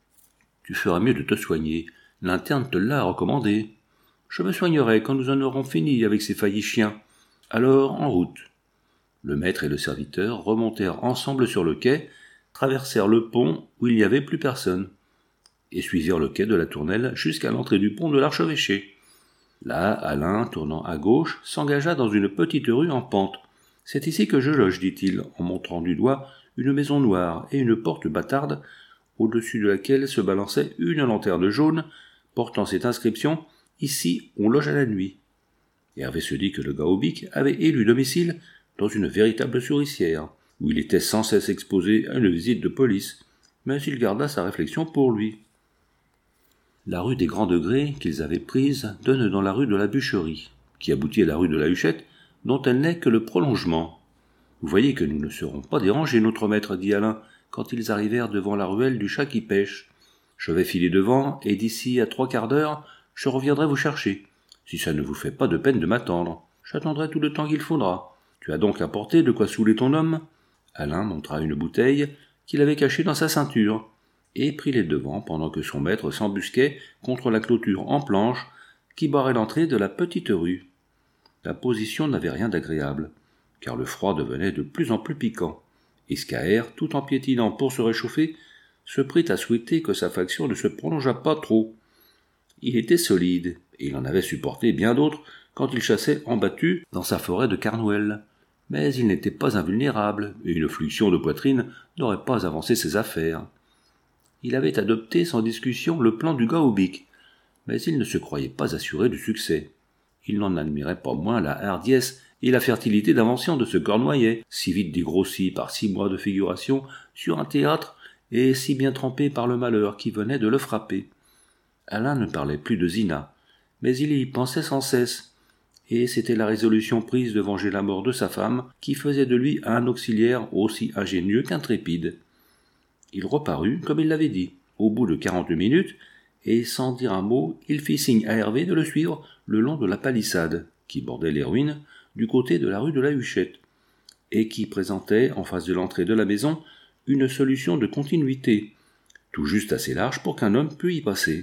Speaker 1: Tu feras mieux de te soigner. L'interne te l'a recommandé. »« Je me soignerai quand nous en aurons fini avec ces faillis chiens. Alors, en route. » Le maître et le serviteur remontèrent ensemble sur le quai, traversèrent le pont où il n'y avait plus personne, et suivirent le quai de la Tournelle jusqu'à l'entrée du pont de l'Archevêché. Là, Alain, tournant à gauche, s'engagea dans une petite rue en pente. « C'est ici que je loge, dit-il, en montrant du doigt une maison noire et une porte bâtarde, au-dessus de laquelle se balançait une lanterne jaune, portant cette inscription « Ici, on loge à la nuit ». Hervé se dit que le Gaobic avait élu domicile dans une véritable souricière, où il était sans cesse exposé à une visite de police, mais il garda sa réflexion pour lui. La rue des Grands Degrés qu'ils avaient prise donne dans la rue de la Bûcherie, qui aboutit à la rue de la Huchette, dont elle n'est que le prolongement. « Vous voyez que nous ne serons pas dérangés, notre maître, dit Alain, quand ils arrivèrent devant la ruelle du chat qui pêche. Je vais filer devant, et d'ici à trois quarts d'heure, je reviendrai vous chercher, si ça ne vous fait pas de peine de m'attendre. J'attendrai tout le temps qu'il faudra. Tu as donc apporté de quoi saouler ton homme ?» Alain montra une bouteille qu'il avait cachée dans sa ceinture, et prit les devants pendant que son maître s'embusquait contre la clôture en planche qui barrait l'entrée de la petite rue. La position n'avait rien d'agréable, car le froid devenait de plus en plus piquant, et Scaër, tout en piétinant pour se réchauffer, se prit à souhaiter que sa faction ne se prolongeât pas trop. Il était solide, et il en avait supporté bien d'autres quand il chassait en battu dans sa forêt de Carnouel. Mais il n'était pas invulnérable, et une fluxion de poitrine n'aurait pas avancé ses affaires. Il avait adopté sans discussion le plan du Gaobic, mais il ne se croyait pas assuré du succès. Il n'en admirait pas moins la hardiesse et la fertilité d'invention de ce cornoyer, si vite dégrossi par six mois de figuration sur un théâtre et si bien trempé par le malheur qui venait de le frapper. Alain ne parlait plus de Zina, mais il y pensait sans cesse, et c'était la résolution prise de venger la mort de sa femme qui faisait de lui un auxiliaire aussi ingénieux qu'intrépide. Il reparut, comme il l'avait dit, au bout de quarante minutes, et sans dire un mot, il fit signe à Hervé de le suivre le long de la palissade, qui bordait les ruines, du côté de la rue de la Huchette, et qui présentait, en face de l'entrée de la maison, une solution de continuité, tout juste assez large pour qu'un homme pût y passer.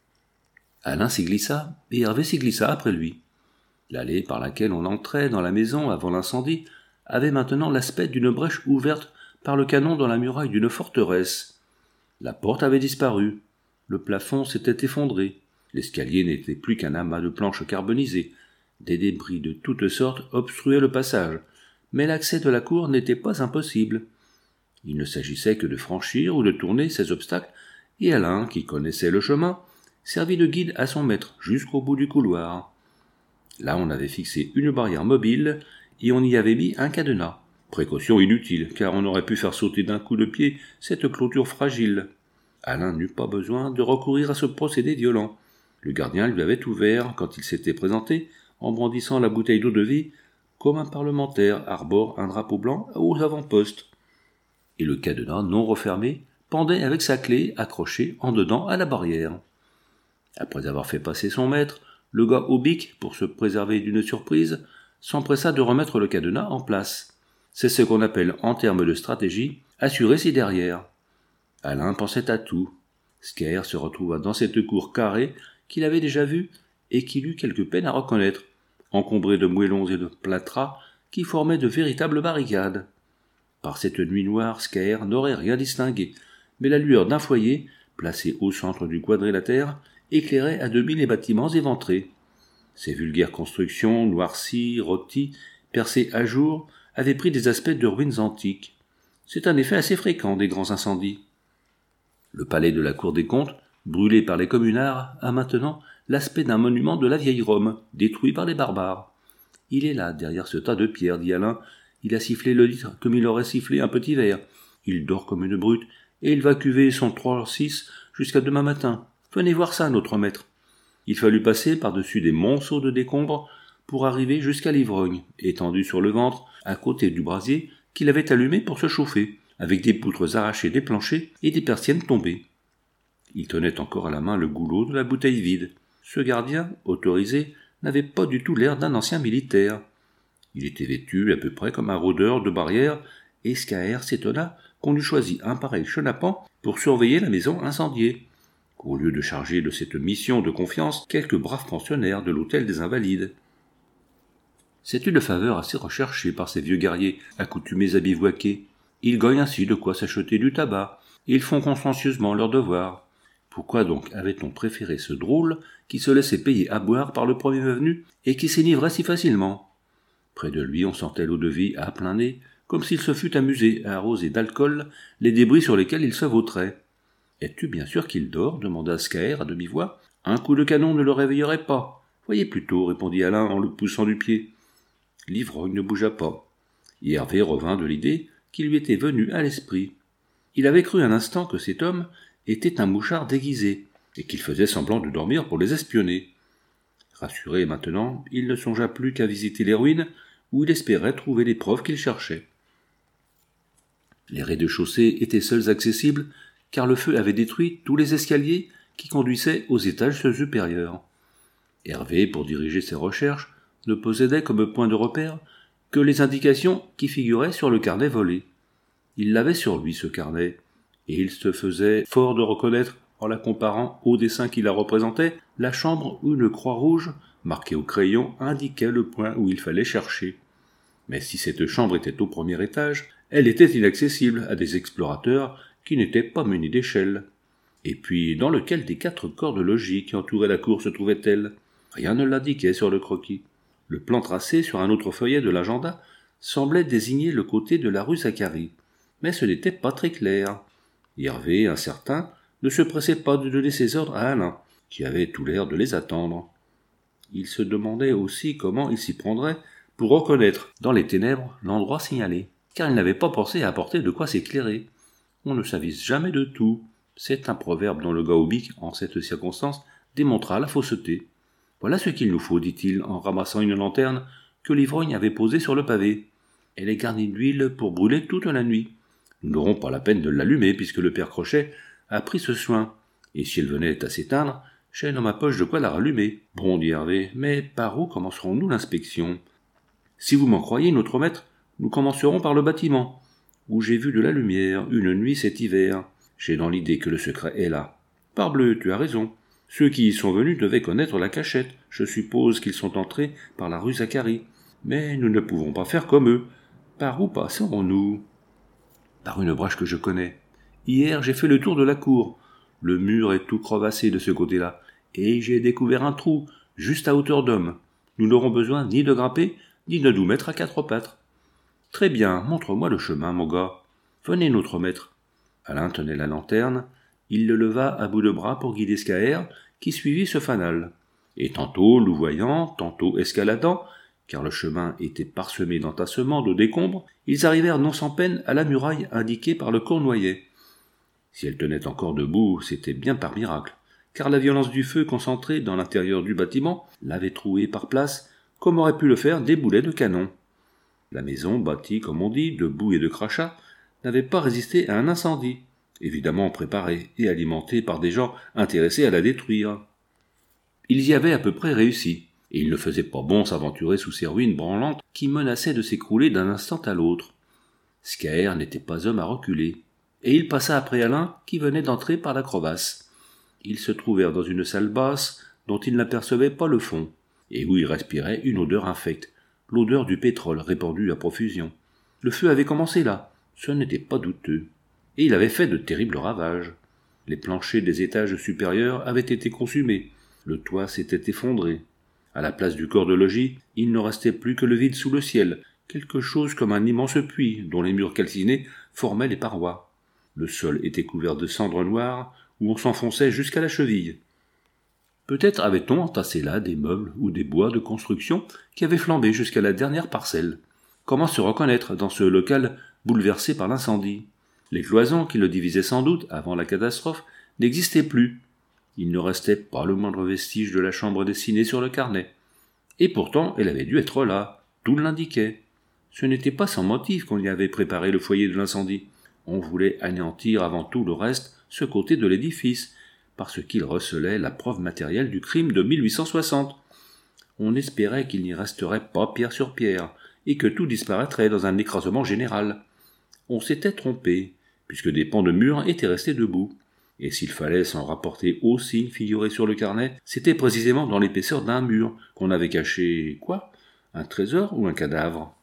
Speaker 1: Alain s'y glissa, et Hervé s'y glissa après lui. L'allée par laquelle on entrait dans la maison avant l'incendie avait maintenant l'aspect d'une brèche ouverte par le canon dans la muraille d'une forteresse. La porte avait disparu, le plafond s'était effondré, l'escalier n'était plus qu'un amas de planches carbonisées, des débris de toutes sortes obstruaient le passage, mais l'accès de la cour n'était pas impossible. Il ne s'agissait que de franchir ou de tourner ces obstacles, et Alain, qui connaissait le chemin, servit de guide à son maître jusqu'au bout du couloir. Là on avait fixé une barrière mobile, et on y avait mis un cadenas. Précaution inutile, car on aurait pu faire sauter d'un coup de pied cette clôture fragile. Alain n'eut pas besoin de recourir à ce procédé violent. Le gardien lui avait ouvert, quand il s'était présenté, en brandissant la bouteille d'eau-de-vie, comme un parlementaire arbore un drapeau blanc aux avant-postes. Et le cadenas non refermé pendait avec sa clé accrochée en dedans à la barrière. Après avoir fait passer son maître, le gars au bic, pour se préserver d'une surprise, s'empressa de remettre le cadenas en place. C'est ce qu'on appelle, en termes de stratégie, assurer ses derrières. Alain pensait à tout. Scaër se retrouva dans cette cour carrée qu'il avait déjà vue et qu'il eut quelque peine à reconnaître, encombrée de moellons et de plâtras qui formaient de véritables barricades. Par cette nuit noire, Scaër n'aurait rien distingué, mais la lueur d'un foyer, placé au centre du quadrilatère, éclairait à demi les bâtiments éventrés. Ces vulgaires constructions, noircies, rôties, percées à jour, avaient pris des aspects de ruines antiques. C'est un effet assez fréquent des grands incendies. Le palais de la Cour des Comptes, brûlé par les communards, a maintenant l'aspect d'un monument de la vieille Rome, détruit par les barbares. Il est là, derrière ce tas de pierres, dit Alain. Il a sifflé le litre comme il aurait sifflé un petit verre. Il dort comme une brute, et il va cuver son trois six jusqu'à demain matin. Venez voir ça, notre maître. Il fallut passer par-dessus des monceaux de décombres pour arriver jusqu'à l'ivrogne, étendu sur le ventre, à côté du brasier qu'il avait allumé pour se chauffer, avec des poutres arrachées des planchers et des persiennes tombées. Il tenait encore à la main le goulot de la bouteille vide. Ce gardien, autorisé, n'avait pas du tout l'air d'un ancien militaire. Il était vêtu à peu près comme un rôdeur de barrière, et Scaër s'étonna qu'on eût choisi un pareil chenapan pour surveiller la maison incendiée, qu'au lieu de charger de cette mission de confiance quelques braves pensionnaires de l'hôtel des Invalides. C'est une faveur assez recherchée par ces vieux guerriers accoutumés à bivouaquer. Ils gagnent ainsi de quoi s'acheter du tabac, et ils font consciencieusement leur devoir. Pourquoi donc avait-on préféré ce drôle qui se laissait payer à boire par le premier venu et qui s'enivrait si facilement? Près de lui on sentait l'eau-de-vie à plein nez, comme s'il se fût amusé à arroser d'alcool les débris sur lesquels il se vautrait. « Es-tu bien sûr qu'il dort » demanda Scaër à demi-voix. « Un coup de canon ne le réveillerait pas. »« Voyez plutôt » répondit Alain en le poussant du pied. L'ivrogne ne bougea pas. Et Hervé revint de l'idée qui lui était venue à l'esprit. Il avait cru un instant que cet homme était un mouchard déguisé, et qu'il faisait semblant de dormir pour les espionner. Rassuré maintenant, il ne songea plus qu'à visiter les ruines, où il espérait trouver les preuves qu'il cherchait. Les rez-de-chaussée étaient seuls accessibles, car le feu avait détruit tous les escaliers qui conduisaient aux étages supérieurs. Hervé, pour diriger ses recherches, ne possédait comme point de repère que les indications qui figuraient sur le carnet volé. Il l'avait sur lui, ce carnet, et il se faisait fort de reconnaître, en la comparant au dessin qui la représentait, la chambre où une croix rouge, marquée au crayon, indiquait le point où il fallait chercher. Mais si cette chambre était au premier étage, elle était inaccessible à des explorateurs qui n'étaient pas munis d'échelle. Et puis, dans lequel des quatre corps de logis qui entouraient la cour se trouvait-elle? Rien ne l'indiquait sur le croquis. Le plan tracé sur un autre feuillet de l'agenda semblait désigner le côté de la rue Zacharie, mais ce n'était pas très clair. Hervé, incertain, ne se pressait pas de donner ses ordres à Alain, qui avait tout l'air de les attendre. Il se demandait aussi comment il s'y prendrait pour reconnaître dans les ténèbres l'endroit signalé, car il n'avait pas pensé à apporter de quoi s'éclairer. On ne s'avise jamais de tout. C'est un proverbe dont le gaobique, en cette circonstance, démontra la fausseté. Voilà ce qu'il nous faut, dit-il, en ramassant une lanterne que l'ivrogne avait posée sur le pavé. Elle est garnie d'huile pour brûler toute la nuit. Nous n'aurons pas la peine de l'allumer, puisque le père Crochet a pris ce soin. Et si elle venait à s'éteindre, j'ai dans ma poche de quoi la rallumer. Bon, dit Hervé, mais par où commencerons-nous l'inspection? Si vous m'en croyez, notre maître, nous commencerons par le bâtiment, où j'ai vu de la lumière une nuit cet hiver. J'ai dans l'idée que le secret est là. Parbleu, tu as raison. Ceux qui y sont venus devaient connaître la cachette. Je suppose qu'ils sont entrés par la rue Zacharie. Mais nous ne pouvons pas faire comme eux. Par où passerons-nous? Par une brèche que je connais. Hier, j'ai fait le tour de la cour. Le mur est tout crevassé de ce côté-là, et j'ai découvert un trou, juste à hauteur d'homme. Nous n'aurons besoin ni de grimper, ni de nous mettre à quatre pattes. Très bien, montre-moi le chemin, mon gars. Venez, notre maître. Alain tenait la lanterne. Il le leva à bout de bras pour guider Scaër, qui suivit ce fanal. Et tantôt louvoyant, tantôt escaladant, car le chemin était parsemé d'entassements, de décombres, ils arrivèrent non sans peine à la muraille indiquée par le Cournoyer. Si elle tenait encore debout, c'était bien par miracle, car la violence du feu concentré dans l'intérieur du bâtiment l'avait trouée par place, comme auraient pu le faire des boulets de canon. La maison, bâtie, comme on dit, de boue et de crachats, n'avait pas résisté à un incendie, évidemment préparé et alimenté par des gens intéressés à la détruire. Ils y avaient à peu près réussi, et il ne faisait pas bon s'aventurer sous ces ruines branlantes qui menaçaient de s'écrouler d'un instant à l'autre. Scaër n'était pas homme à reculer, et il passa après Alain qui venait d'entrer par la crevasse. Ils se trouvèrent dans une salle basse dont ils n'apercevaient pas le fond, et où ils respiraient une odeur infecte, l'odeur du pétrole répandu à profusion. Le feu avait commencé là, ce n'était pas douteux, et il avait fait de terribles ravages. Les planchers des étages supérieurs avaient été consumés, le toit s'était effondré. À la place du corps de logis, il ne restait plus que le vide sous le ciel, quelque chose comme un immense puits dont les murs calcinés formaient les parois. Le sol était couvert de cendres noires où on s'enfonçait jusqu'à la cheville. Peut-être avait-on entassé là des meubles ou des bois de construction qui avaient flambé jusqu'à la dernière parcelle. Comment se reconnaître dans ce local bouleversé par l'incendie? Les cloisons qui le divisaient sans doute avant la catastrophe n'existaient plus. Il ne restait pas le moindre vestige de la chambre dessinée sur le carnet. Et pourtant, elle avait dû être là, tout l'indiquait. Ce n'était pas sans motif qu'on y avait préparé le foyer de l'incendie. On voulait anéantir avant tout le reste ce côté de l'édifice, parce qu'il recelait la preuve matérielle du crime de mille huit cent soixante. On espérait qu'il n'y resterait pas pierre sur pierre, et que tout disparaîtrait dans un écrasement général. On s'était trompé, puisque des pans de murs étaient restés debout. Et s'il fallait s'en rapporter aux signes figurés sur le carnet, c'était précisément dans l'épaisseur d'un mur qu'on avait caché, quoi? Un trésor ou un cadavre?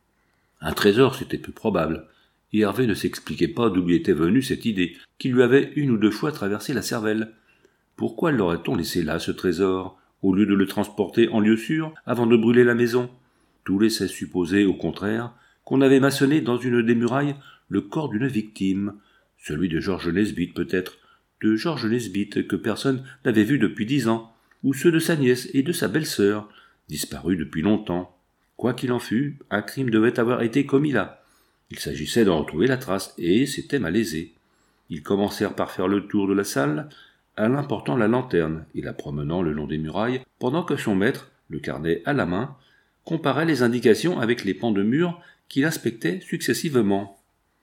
Speaker 1: Un trésor, c'était peu probable, et Hervé ne s'expliquait pas d'où lui était venue cette idée, qui lui avait une ou deux fois traversé la cervelle. Pourquoi l'aurait-on laissé là, ce trésor, au lieu de le transporter en lieu sûr, avant de brûler la maison? Tout laissait supposer, au contraire, qu'on avait maçonné dans une des murailles le corps d'une victime, celui de Georges Nesbitt peut-être, de Georges Nesbitt que personne n'avait vu depuis dix ans, ou ceux de sa nièce et de sa belle-sœur, disparus depuis longtemps. Quoi qu'il en fût, un crime devait avoir été commis là. Il s'agissait d'en retrouver la trace, et c'était malaisé. Ils commencèrent par faire le tour de la salle, Alain portant la lanterne et la promenant le long des murailles, pendant que son maître, le carnet à la main, comparait les indications avec les pans de mur qu'il inspectait successivement.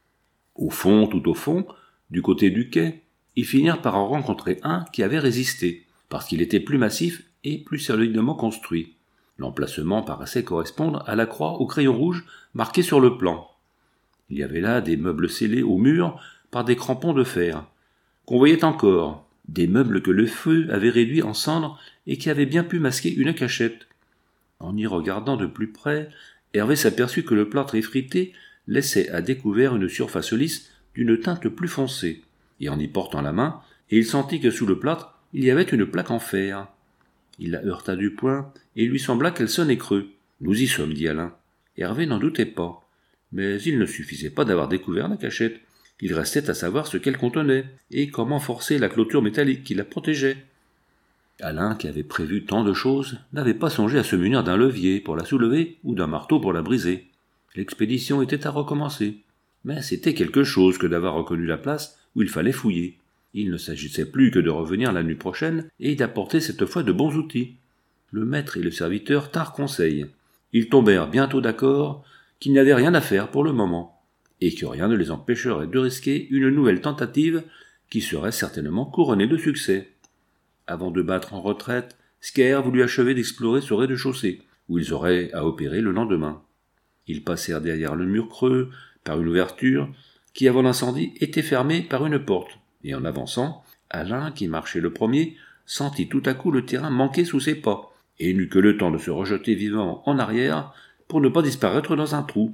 Speaker 1: Au fond, tout au fond, du côté du quai, ils finirent par en rencontrer un qui avait résisté, parce qu'il était plus massif et plus solidement construit. L'emplacement paraissait correspondre à la croix au crayon rouge marquée sur le plan. Il y avait là des meubles scellés au mur par des crampons de fer, qu'on voyait encore, des meubles que le feu avait réduits en cendres et qui avaient bien pu masquer une cachette. En y regardant de plus près, Hervé s'aperçut que le plâtre effrité laissait à découvert une surface lisse d'une teinte plus foncée, et en y portant la main, et il sentit que sous le plâtre, il y avait une plaque en fer. Il la heurta du poing, et il lui sembla qu'elle sonnait creux. « Nous y sommes, dit Alain. » Hervé n'en doutait pas. Mais il ne suffisait pas d'avoir découvert la cachette. Il restait à savoir ce qu'elle contenait, et comment forcer la clôture métallique qui la protégeait. Alain, qui avait prévu tant de choses, n'avait pas songé à se munir d'un levier pour la soulever ou d'un marteau pour la briser. L'expédition était à recommencer. Mais c'était quelque chose que d'avoir reconnu la place où il fallait fouiller. Il ne s'agissait plus que de revenir la nuit prochaine et d'apporter cette fois de bons outils. Le maître et le serviteur tinrent conseil. Ils tombèrent bientôt d'accord qu'il n'y avait rien à faire pour le moment, et que rien ne les empêcherait de risquer une nouvelle tentative qui serait certainement couronnée de succès. Avant de battre en retraite, Scare voulut achever d'explorer ce rez-de-chaussée, où ils auraient à opérer le lendemain. Ils passèrent derrière le mur creux, par une ouverture, qui avant l'incendie était fermée par une porte, et en avançant, Alain, qui marchait le premier, sentit tout à coup le terrain manquer sous ses pas, et n'eut que le temps de se rejeter vivant en arrière pour ne pas disparaître dans un trou.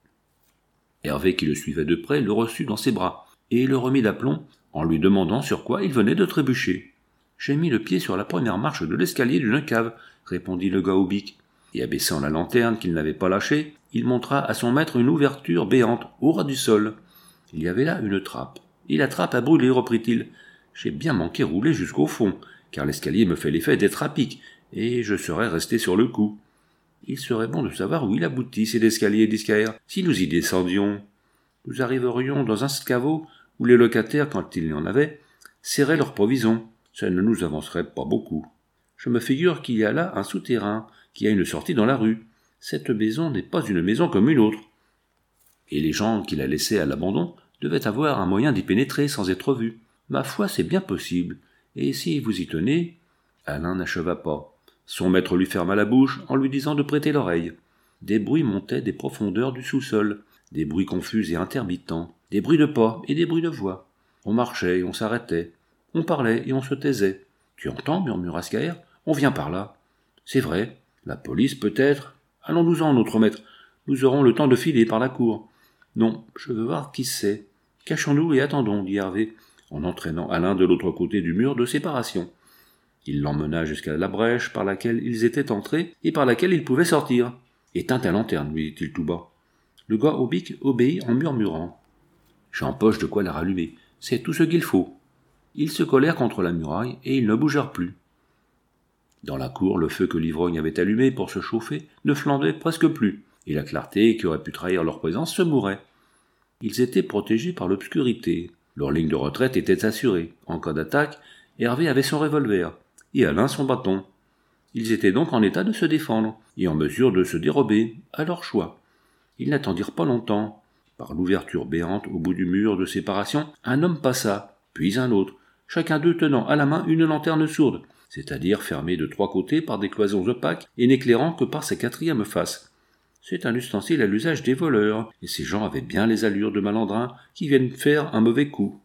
Speaker 1: Hervé, qui le suivait de près, le reçut dans ses bras, et le remit d'aplomb en lui demandant sur quoi il venait de trébucher. « J'ai mis le pied sur la première marche de l'escalier d'une cave, » répondit le gars au bic, et abaissant la lanterne qu'il n'avait pas lâchée, il montra à son maître une ouverture béante au ras du sol. Il y avait là une trappe. « Et la trappe a brûlé, reprit-il. J'ai bien manqué rouler jusqu'au fond, car l'escalier me fait l'effet d'être à pic, et je serais resté sur le coup. Il serait bon de savoir où il aboutit, cet escalier, dit Scare. Si nous y descendions, nous arriverions dans un caveau où les locataires, quand il y en avait, serraient leurs provisions. Ça ne nous avancerait pas beaucoup. Je me figure qu'il y a là un souterrain, qui a une sortie dans la rue. Cette maison n'est pas une maison comme une autre. Et les gens qui la laissaient à l'abandon devaient avoir un moyen d'y pénétrer sans être vus. Ma foi, c'est bien possible. Et si vous y tenez... » Alain n'acheva pas. Son maître lui ferma la bouche en lui disant de prêter l'oreille. Des bruits montaient des profondeurs du sous-sol, des bruits confus et intermittents, des bruits de pas et des bruits de voix. On marchait et on s'arrêtait, on parlait et on se taisait. « Tu entends » murmura Scare. « On vient par là. »« C'est vrai. La police peut-être. Allons-nous-en, notre maître. Nous aurons le temps de filer par la cour. »« Non, je veux voir qui c'est. Cachons-nous et attendons, » dit Hervé, en entraînant Alain de l'autre côté du mur de séparation. Il l'emmena jusqu'à la brèche par laquelle ils étaient entrés et par laquelle ils pouvaient sortir. « Éteins ta lanterne, lui dit-il tout bas. Le gars au bic obéit en murmurant. « J'empoche de quoi la rallumer. C'est tout ce qu'il faut. » Ils se collèrent contre la muraille et ils ne bougèrent plus. Dans la cour, le feu que l'ivrogne avait allumé pour se chauffer ne flambait presque plus, et la clarté qui aurait pu trahir leur présence se mourait. Ils étaient protégés par l'obscurité. Leur ligne de retraite était assurée. En cas d'attaque, Hervé avait son revolver, et Alain son bâton. Ils étaient donc en état de se défendre, et en mesure de se dérober, à leur choix. Ils n'attendirent pas longtemps. Par l'ouverture béante au bout du mur de séparation, un homme passa, puis un autre, chacun d'eux tenant à la main une lanterne sourde, c'est-à-dire fermée de trois côtés par des cloisons opaques et n'éclairant que par sa quatrième face. C'est un ustensile à l'usage des voleurs, et ces gens avaient bien les allures de malandrins qui viennent faire un mauvais coup.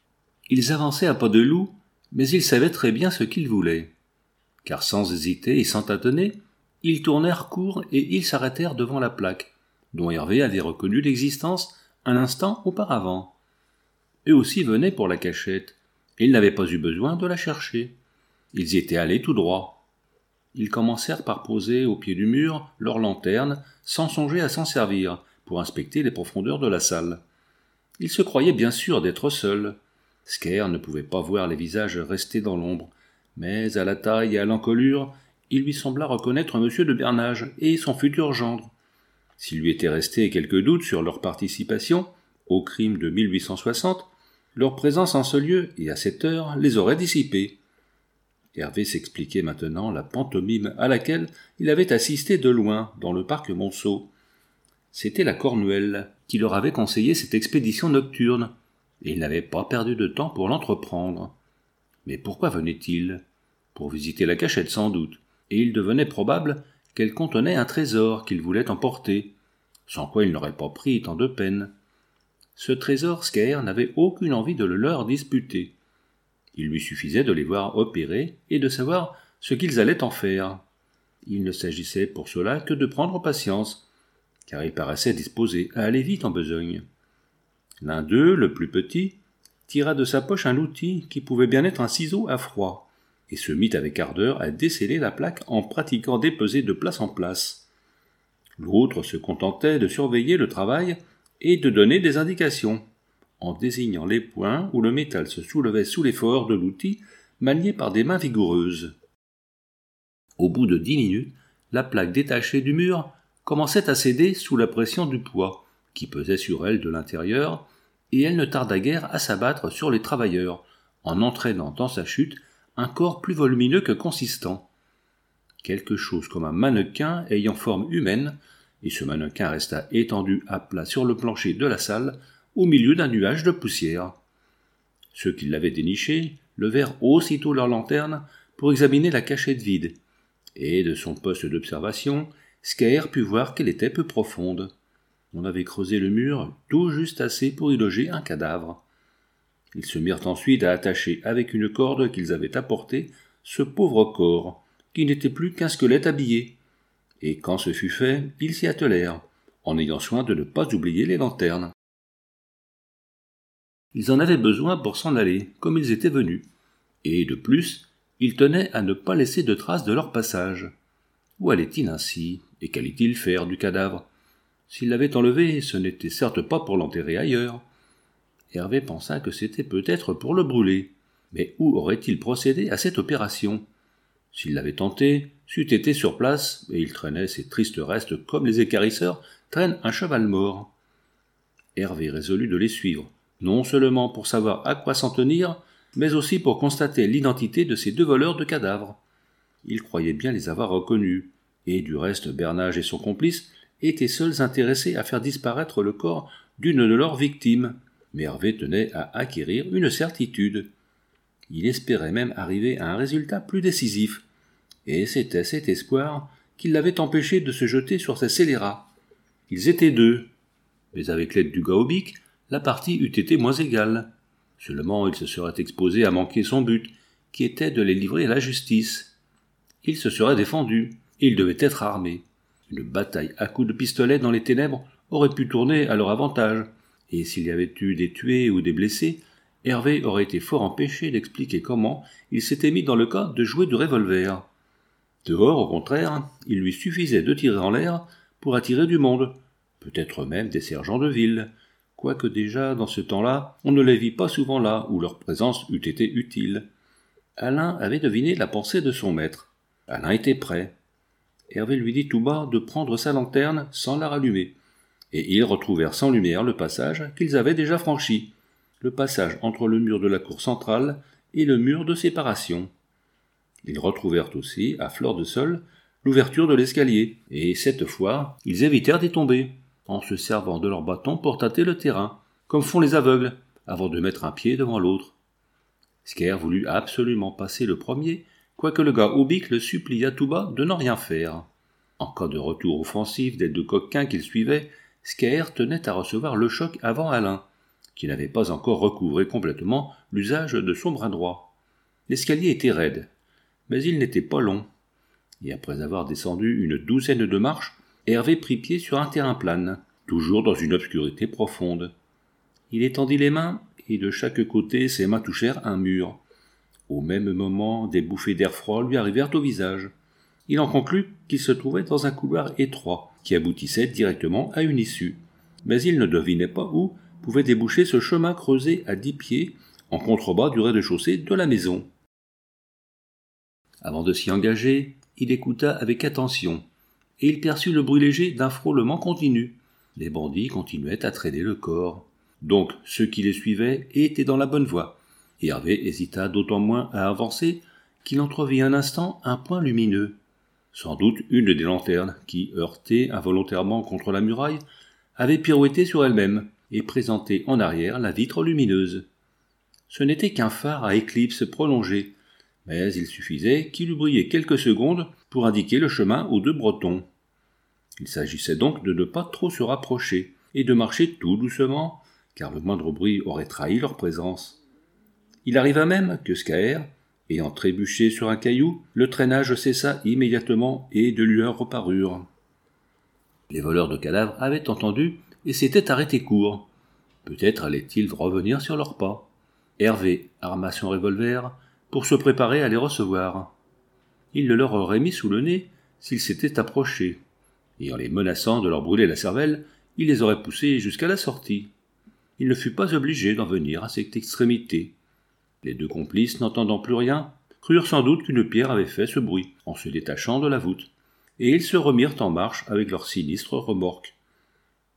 Speaker 1: Ils avançaient à pas de loup, mais ils savaient très bien ce qu'ils voulaient. Car sans hésiter et sans tâtonner, ils tournèrent court et ils s'arrêtèrent devant la plaque, dont Hervé avait reconnu l'existence un instant auparavant. Eux aussi venaient pour la cachette, et ils n'avaient pas eu besoin de la chercher. Ils y étaient allés tout droit. Ils commencèrent par poser au pied du mur leur lanterne, sans songer à s'en servir, pour inspecter les profondeurs de la salle. Ils se croyaient bien sûrs d'être seuls. Scare ne pouvait pas voir les visages restés dans l'ombre, mais à la taille et à l'encolure, il lui sembla reconnaître M. de Bernage et son futur gendre. S'il lui était resté quelques doutes sur leur participation au crime de mille huit cent soixante, leur présence en ce lieu et à cette heure les aurait dissipés. Hervé s'expliquait maintenant la pantomime à laquelle il avait assisté de loin dans le parc Monceau. C'était la Cornuelle qui leur avait conseillé cette expédition nocturne, et il n'avait pas perdu de temps pour l'entreprendre. Mais pourquoi venait-il ? Pour visiter la cachette sans doute, et il devenait probable qu'elle contenait un trésor qu'il voulait emporter, sans quoi il n'aurait pas pris tant de peine. Ce trésor, Scare n'avait aucune envie de le leur disputer. Il lui suffisait de les voir opérer et de savoir ce qu'ils allaient en faire. Il ne s'agissait pour cela que de prendre patience, car ils paraissaient disposés à aller vite en besogne. L'un d'eux, le plus petit, tira de sa poche un outil qui pouvait bien être un ciseau à froid, et se mit avec ardeur à desceller la plaque en pratiquant des pesées de place en place. L'autre se contentait de surveiller le travail et de donner des indications, en désignant les points où le métal se soulevait sous l'effort de l'outil manié par des mains vigoureuses. Au bout de dix minutes, la plaque détachée du mur commençait à céder sous la pression du poids, qui pesait sur elle de l'intérieur, et elle ne tarda guère à s'abattre sur les travailleurs, en entraînant dans sa chute un corps plus volumineux que consistant. Quelque chose comme un mannequin ayant forme humaine, et ce mannequin resta étendu à plat sur le plancher de la salle, au milieu d'un nuage de poussière. Ceux qui l'avaient déniché levèrent aussitôt leur lanterne pour examiner la cachette vide, et de son poste d'observation, Scaër put voir qu'elle était peu profonde. On avait creusé le mur tout juste assez pour y loger un cadavre. Ils se mirent ensuite à attacher avec une corde qu'ils avaient apportée ce pauvre corps, qui n'était plus qu'un squelette habillé. Et quand ce fut fait, ils s'y attelèrent, en ayant soin de ne pas oublier les lanternes. Ils en avaient besoin pour s'en aller, comme ils étaient venus, et de plus, ils tenaient à ne pas laisser de traces de leur passage. Où allait-il ainsi, et qu'allait-il faire du cadavre? S'il l'avait enlevé, ce n'était certes pas pour l'enterrer ailleurs. Hervé pensa que c'était peut-être pour le brûler, mais où aurait-il procédé à cette opération? S'il l'avait tenté, c'eût été sur place, et il traînait ses tristes restes comme les équarrisseurs traînent un cheval mort. Hervé résolut de les suivre, non seulement pour savoir à quoi s'en tenir, mais aussi pour constater l'identité de ces deux voleurs de cadavres. Il croyait bien les avoir reconnus, et du reste Bernage et son complice étaient seuls intéressés à faire disparaître le corps d'une de leurs victimes, mais Hervé tenait à acquérir une certitude. Il espérait même arriver à un résultat plus décisif, et c'était cet espoir qui l'avait empêché de se jeter sur ces scélérats. Ils étaient deux, mais avec l'aide du gars au bic, la partie eût été moins égale. Seulement il se serait exposé à manquer son but, qui était de les livrer à la justice. Il se serait défendu, et il devait être armé. Une bataille à coups de pistolet dans les ténèbres aurait pu tourner à leur avantage, et s'il y avait eu des tués ou des blessés, Hervé aurait été fort empêché d'expliquer comment il s'était mis dans le cas de jouer du revolver. Dehors, au contraire, il lui suffisait de tirer en l'air pour attirer du monde, peut-être même des sergents de ville, quoique déjà, dans ce temps-là, on ne les vit pas souvent là où leur présence eût été utile. Alain avait deviné la pensée de son maître. Alain était prêt. Hervé lui dit tout bas de prendre sa lanterne sans la rallumer, et ils retrouvèrent sans lumière le passage qu'ils avaient déjà franchi, le passage entre le mur de la cour centrale et le mur de séparation. Ils retrouvèrent aussi, à fleur de sol, l'ouverture de l'escalier, et cette fois, ils évitèrent d'y tomber, en se servant de leurs bâtons pour tâter le terrain, comme font les aveugles, avant de mettre un pied devant l'autre. Scaër voulut absolument passer le premier, quoique le gars au bic le supplia tout bas de n'en rien faire. En cas de retour offensif des deux coquins qu'il suivait, Scaër tenait à recevoir le choc avant Alain, qui n'avait pas encore recouvré complètement l'usage de son bras droit. L'escalier était raide, mais il n'était pas long, et après avoir descendu une douzaine de marches, Hervé prit pied sur un terrain plane, toujours dans une obscurité profonde. Il étendit les mains, et de chaque côté ses mains touchèrent un mur. Au même moment, des bouffées d'air froid lui arrivèrent au visage. Il en conclut qu'il se trouvait dans un couloir étroit, qui aboutissait directement à une issue. Mais il ne devinait pas où pouvait déboucher ce chemin creusé à dix pieds, en contrebas du rez-de-chaussée de la maison. Avant de s'y engager, il écouta avec attention, et il perçut le bruit léger d'un frôlement continu. Les bandits continuaient à traîner le corps. Donc ceux qui les suivaient étaient dans la bonne voie, et Hervé hésita d'autant moins à avancer qu'il entrevit un instant un point lumineux. Sans doute une des lanternes qui, heurtée involontairement contre la muraille, avait pirouetté sur elle-même et présenté en arrière la vitre lumineuse. Ce n'était qu'un phare à éclipse prolongée, mais il suffisait qu'il eût brillé quelques secondes pour indiquer le chemin aux deux Bretons. Il s'agissait donc de ne pas trop se rapprocher et de marcher tout doucement, car le moindre bruit aurait trahi leur présence. Il arriva même que Scaër, ayant trébuché sur un caillou, le traînage cessa immédiatement et de lueurs reparurent. Les voleurs de cadavres avaient entendu et s'étaient arrêtés court. Peut-être allaient-ils revenir sur leurs pas. Hervé arma son revolver pour se préparer à les recevoir. Il le leur aurait mis sous le nez s'ils s'étaient approchés, et en les menaçant de leur brûler la cervelle, il les aurait poussés jusqu'à la sortie. Il ne fut pas obligé d'en venir à cette extrémité. Les deux complices, n'entendant plus rien, crurent sans doute qu'une pierre avait fait ce bruit en se détachant de la voûte, et ils se remirent en marche avec leur sinistre remorque.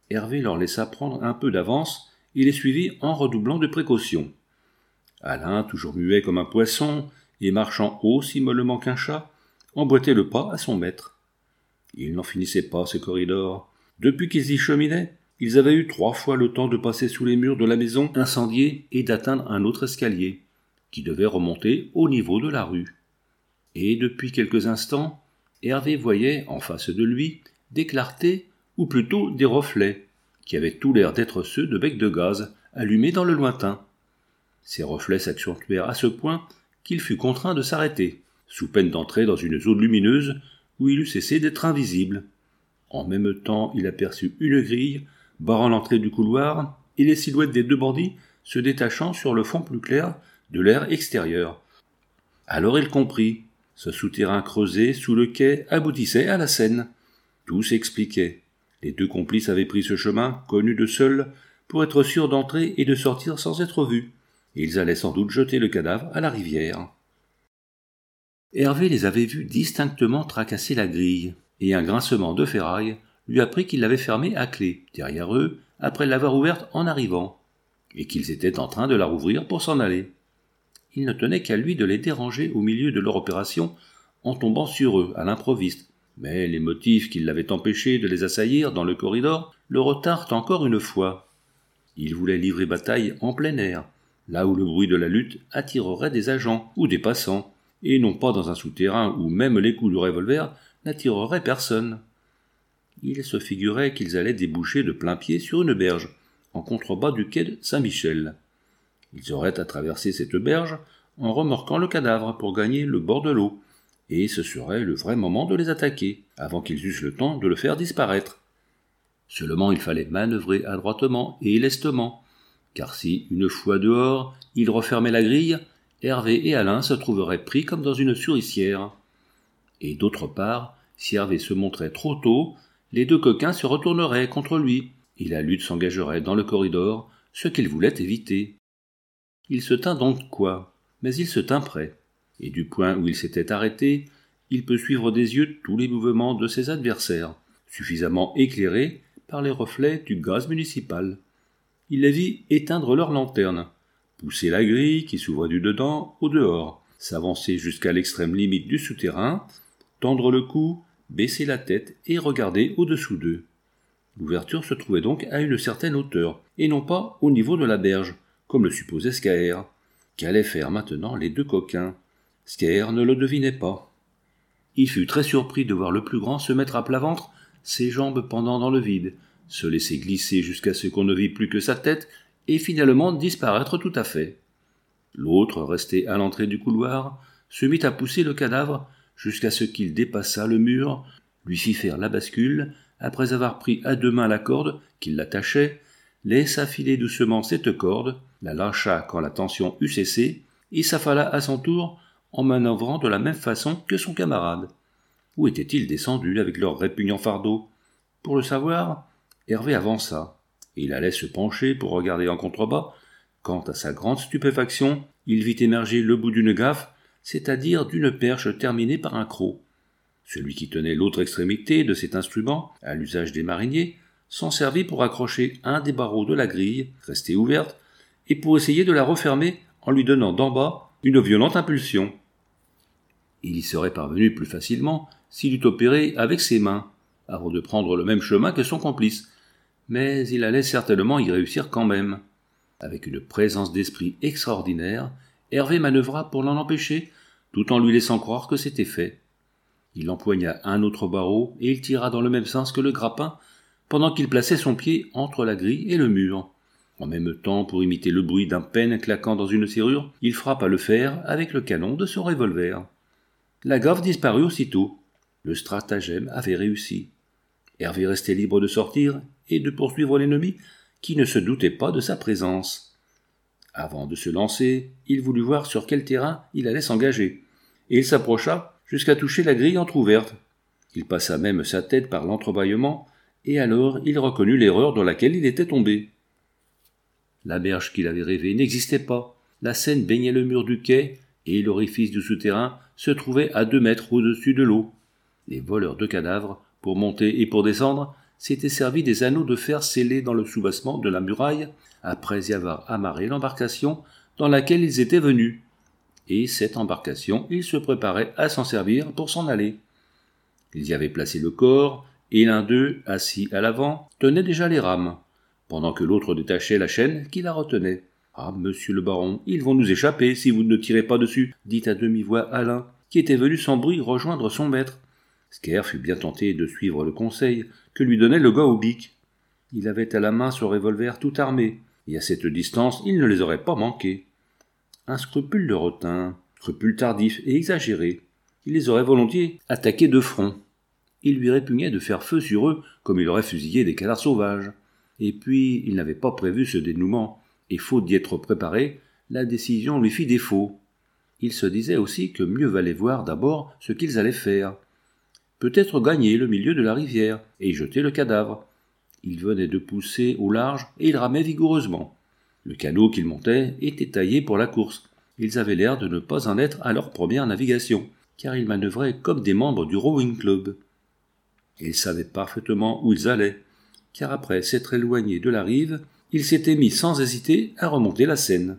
Speaker 1: Hervé leur laissa prendre un peu d'avance et les suivit en redoublant de précautions. Alain, toujours muet comme un poisson et marchant aussi mollement qu'un chat, emboîtait le pas à son maître. Il n'en finissait pas, ce corridor. Depuis qu'ils y cheminaient, ils avaient eu trois fois le temps de passer sous les murs de la maison incendiée et d'atteindre un autre escalier, qui devait remonter au niveau de la rue. Et depuis quelques instants, Hervé voyait, en face de lui, des clartés, ou plutôt des reflets, qui avaient tout l'air d'être ceux de becs de gaz, allumés dans le lointain. Ces reflets s'accentuèrent à ce point qu'il fut contraint de s'arrêter, sous peine d'entrer dans une zone lumineuse où il eût cessé d'être invisible. En même temps, il aperçut une grille, barrant l'entrée du couloir, et les silhouettes des deux bandits se détachant sur le fond plus clair de l'air extérieur. Alors il comprit. Ce souterrain creusé sous le quai aboutissait à la Seine. Tout s'expliquait. Les deux complices avaient pris ce chemin, connu de seuls, pour être sûrs d'entrer et de sortir sans être vus. Et ils allaient sans doute jeter le cadavre à la rivière. Hervé les avait vus distinctement tracasser la grille, et un grincement de ferraille lui apprit qu'ils l'avaient fermée à clé, derrière eux, après l'avoir ouverte en arrivant, et qu'ils étaient en train de la rouvrir pour s'en aller. Il ne tenait qu'à lui de les déranger au milieu de leur opération en tombant sur eux à l'improviste, mais les motifs qui l'avaient empêché de les assaillir dans le corridor le retinrent encore une fois. Il voulait livrer bataille en plein air, là où le bruit de la lutte attirerait des agents ou des passants, et non pas dans un souterrain où même les coups du revolver n'attireraient personne. Il se figurait qu'ils allaient déboucher de plein pied sur une berge, en contrebas du quai de Saint-Michel. Ils auraient à traverser cette berge en remorquant le cadavre pour gagner le bord de l'eau, et ce serait le vrai moment de les attaquer, avant qu'ils eussent le temps de le faire disparaître. Seulement il fallait manœuvrer adroitement et lestement, car si, une fois dehors, ils refermaient la grille, Hervé et Alain se trouveraient pris comme dans une souricière. Et d'autre part, si Hervé se montrait trop tôt, les deux coquins se retourneraient contre lui, et la lutte s'engagerait dans le corridor, ce qu'il voulait éviter. Il se tint donc quoi, mais il se tint prêt, et du point où il s'était arrêté, il peut suivre des yeux tous les mouvements de ses adversaires, suffisamment éclairés par les reflets du gaz municipal. Il les vit éteindre leurs lanternes, pousser la grille qui s'ouvrait du dedans au dehors, s'avancer jusqu'à l'extrême limite du souterrain, tendre le cou, baisser la tête et regarder au-dessous d'eux. L'ouverture se trouvait donc à une certaine hauteur, et non pas au niveau de la berge, comme le supposait Scaër. Qu'allaient faire maintenant les deux coquins? Scaër ne le devinait pas. Il fut très surpris de voir le plus grand se mettre à plat ventre, ses jambes pendant dans le vide, se laisser glisser jusqu'à ce qu'on ne vît plus que sa tête, et finalement disparaître tout à fait. L'autre, resté à l'entrée du couloir, se mit à pousser le cadavre jusqu'à ce qu'il dépassât le mur, lui fit faire la bascule, après avoir pris à deux mains la corde qui l'attachait, laissa filer doucement cette corde, la lâcha quand la tension eut cessé, et s'affala à son tour en manœuvrant de la même façon que son camarade. Où étaient-ils descendus avec leur répugnant fardeau? Pour le savoir, Hervé avança. Il allait se pencher pour regarder en contrebas, quand, à sa grande stupéfaction, il vit émerger le bout d'une gaffe, c'est-à-dire d'une perche terminée par un croc. Celui qui tenait l'autre extrémité de cet instrument, à l'usage des mariniers, s'en servit pour accrocher un des barreaux de la grille, restée ouverte, et pour essayer de la refermer en lui donnant d'en bas une violente impulsion. Il y serait parvenu plus facilement s'il eût opéré avec ses mains, avant de prendre le même chemin que son complice, mais il allait certainement y réussir quand même. Avec une présence d'esprit extraordinaire, Hervé manœuvra pour l'en empêcher, tout en lui laissant croire que c'était fait. Il empoigna un autre barreau et il tira dans le même sens que le grappin, pendant qu'il plaçait son pied entre la grille et le mur. En même temps, pour imiter le bruit d'un pêne claquant dans une serrure, il frappa le fer avec le canon de son revolver. La gaffe disparut aussitôt. Le stratagème avait réussi. Hervé restait libre de sortir et de poursuivre l'ennemi, qui ne se doutait pas de sa présence. Avant de se lancer, il voulut voir sur quel terrain il allait s'engager, et il s'approcha jusqu'à toucher la grille entr'ouverte. Il passa même sa tête par l'entrebâillement, et alors il reconnut l'erreur dans laquelle il était tombé. La berge qu'il avait rêvée n'existait pas. La Seine baignait le mur du quai, et l'orifice du souterrain se trouvait à deux mètres au-dessus de l'eau. Les voleurs de cadavres, pour monter et pour descendre, s'était servi des anneaux de fer scellés dans le soubassement de la muraille, après y avoir amarré l'embarcation dans laquelle ils étaient venus. Et cette embarcation, ils se préparaient à s'en servir pour s'en aller. Ils y avaient placé le corps, et l'un d'eux, assis à l'avant, tenait déjà les rames, pendant que l'autre détachait la chaîne qui la retenait. « Ah, monsieur le baron, ils vont nous échapper si vous ne tirez pas dessus, » dit à demi-voix Alain, qui était venu sans bruit rejoindre son maître. Sker fut bien tenté de suivre le conseil que lui donnait le gars au bic. Il avait à la main son revolver tout armé, et à cette distance il ne les aurait pas manqués. Un scrupule le retint, scrupule tardif et exagéré. Il les aurait volontiers attaqués de front. Il lui répugnait de faire feu sur eux comme il aurait fusillé des canards sauvages. Et puis, il n'avait pas prévu ce dénouement, et faute d'y être préparé, la décision lui fit défaut. Il se disait aussi que mieux valait voir d'abord ce qu'ils allaient faire. Peut-être gagner le milieu de la rivière, et y jeter le cadavre. Il venait de pousser au large, et il ramait vigoureusement. Le canot qu'ils montaient était taillé pour la course. Ils avaient l'air de ne pas en être à leur première navigation, car ils manœuvraient comme des membres du rowing club. Ils savaient parfaitement où ils allaient, car après s'être éloignés de la rive, ils s'étaient mis sans hésiter à remonter la Seine.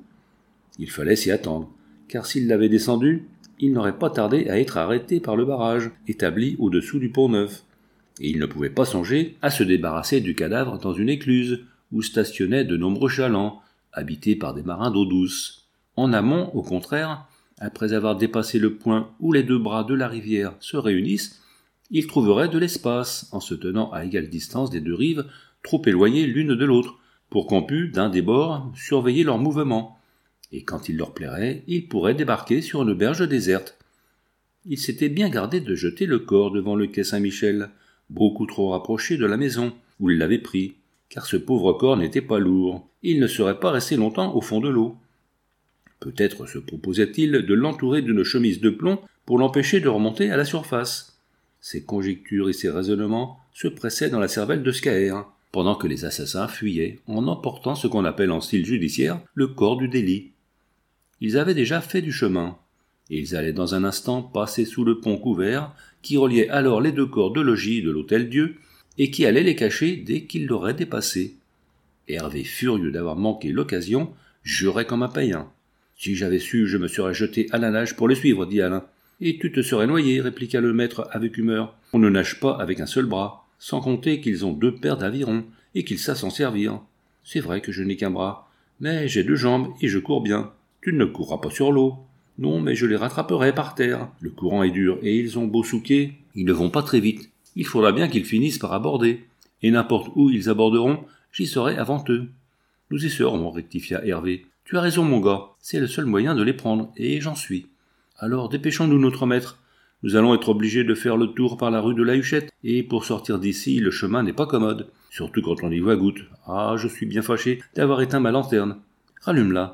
Speaker 1: Il fallait s'y attendre, car s'ils l'avaient descendu, ils n'auraient pas tardé à être arrêtés par le barrage, établi au-dessous du Pont-Neuf, et ils ne pouvaient pas songer à se débarrasser du cadavre dans une écluse, où stationnaient de nombreux chalands, habités par des marins d'eau douce. En amont, au contraire, après avoir dépassé le point où les deux bras de la rivière se réunissent, ils trouveraient de l'espace, en se tenant à égale distance des deux rives, trop éloignées l'une de l'autre, pour qu'on pût, d'un des bords, surveiller leurs mouvements. Et quand il leur plairait, ils pourraient débarquer sur une berge déserte. Ils s'étaient bien gardés de jeter le corps devant le quai Saint-Michel, beaucoup trop rapproché de la maison, où ils l'avaient pris, car ce pauvre corps n'était pas lourd, et il ne serait pas resté longtemps au fond de l'eau. Peut-être se proposait-il de l'entourer d'une chemise de plomb pour l'empêcher de remonter à la surface. Ces conjectures et ces raisonnements se pressaient dans la cervelle de Skaer, pendant que les assassins fuyaient en emportant ce qu'on appelle en style judiciaire le corps du délit. Ils avaient déjà fait du chemin, et ils allaient dans un instant passer sous le pont couvert qui reliait alors les deux corps de logis de l'Hôtel-Dieu et qui allait les cacher dès qu'ils l'auraient dépassé. Hervé, furieux d'avoir manqué l'occasion, jurait comme un païen. « Si j'avais su, je me serais jeté à la nage pour le suivre, » dit Alain. « Et tu te serais noyé, » répliqua le maître avec humeur. « On ne nage pas avec un seul bras, sans compter qu'ils ont deux paires d'avirons, et qu'ils savent s'en servir. C'est vrai que je n'ai qu'un bras, mais j'ai deux jambes et je cours bien. Tu ne courras pas sur l'eau. Non, mais je les rattraperai par terre. Le courant est dur, et ils ont beau souquer, ils ne vont pas très vite. Il faudra bien qu'ils finissent par aborder, et n'importe où ils aborderont, j'y serai avant eux. » « Nous y serons, » rectifia Hervé. « Tu as raison, mon gars, c'est le seul moyen de les prendre, et j'en suis. Alors dépêchons-nous, notre maître. Nous allons être obligés de faire le tour par la rue de la Huchette, et pour sortir d'ici, le chemin n'est pas commode, surtout quand on y voit goutte. Ah, je suis bien fâché d'avoir éteint ma lanterne. Rallume-la. »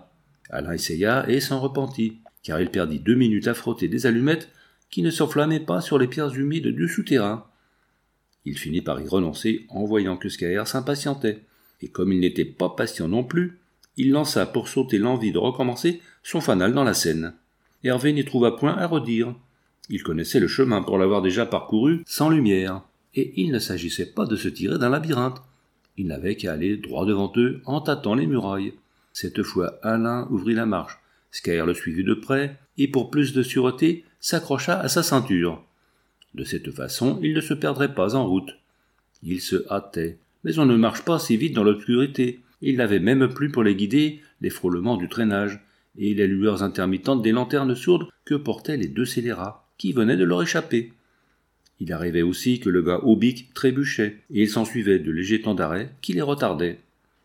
Speaker 1: Alain essaya et s'en repentit, car il perdit deux minutes à frotter des allumettes qui ne s'enflammaient pas sur les pierres humides du souterrain. Il finit par y renoncer en voyant que Skaer s'impatientait, et comme il n'était pas patient non plus, il lança pour sauter l'envie de recommencer son fanal dans la Seine. Hervé n'y trouva point à redire. Il connaissait le chemin pour l'avoir déjà parcouru sans lumière, et il ne s'agissait pas de se tirer d'un labyrinthe. Il n'avait qu'à aller droit devant eux en tâtant les murailles. Cette fois, Alain ouvrit la marche. Skaer le suivit de près, et pour plus de sûreté, s'accrocha à sa ceinture. De cette façon, il ne se perdrait pas en route. Il se hâtait, mais on ne marche pas si vite dans l'obscurité. Il n'avait même plus pour les guider les frôlements du traînage et les lueurs intermittentes des lanternes sourdes que portaient les deux scélérats, qui venaient de leur échapper. Il arrivait aussi que le gars au bic trébuchait, et il s'ensuivait de légers temps d'arrêt qui les retardaient.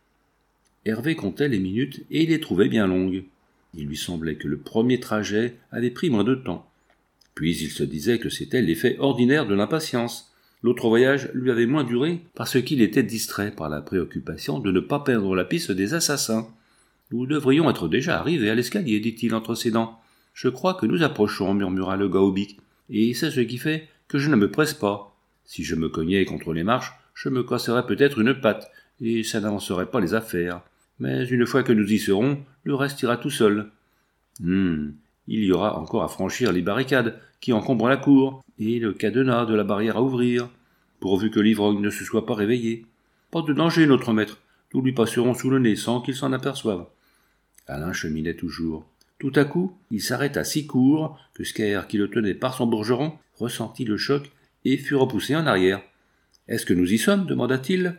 Speaker 1: Hervé comptait les minutes et il les trouvait bien longues. Il lui semblait que le premier trajet avait pris moins de temps. Puis il se disait que c'était l'effet ordinaire de l'impatience. L'autre voyage lui avait moins duré parce qu'il était distrait par la préoccupation de ne pas perdre la piste des assassins. « Nous devrions être déjà arrivés à l'escalier, » dit-il entre ses dents. « Je crois que nous approchons, » murmura le gars au bic, « et c'est ce qui fait que je ne me presse pas. Si je me cognais contre les marches, je me casserais peut-être une patte, et ça n'avancerait pas les affaires. Mais une fois que nous y serons, le reste ira tout seul. Hum, il y aura encore à franchir les barricades qui encombrent la cour, et le cadenas de la barrière à ouvrir. pourvu que l'ivrogne ne se soit pas réveillé. Pas de danger, notre maître, nous lui passerons sous le nez sans qu'il s'en aperçoive. Alain cheminait toujours. Tout à coup, il s'arrêta si court que Scaër, qui le tenait par son bourgeron, ressentit le choc et fut repoussé en arrière. « Est-ce que nous y sommes » demanda-t-il.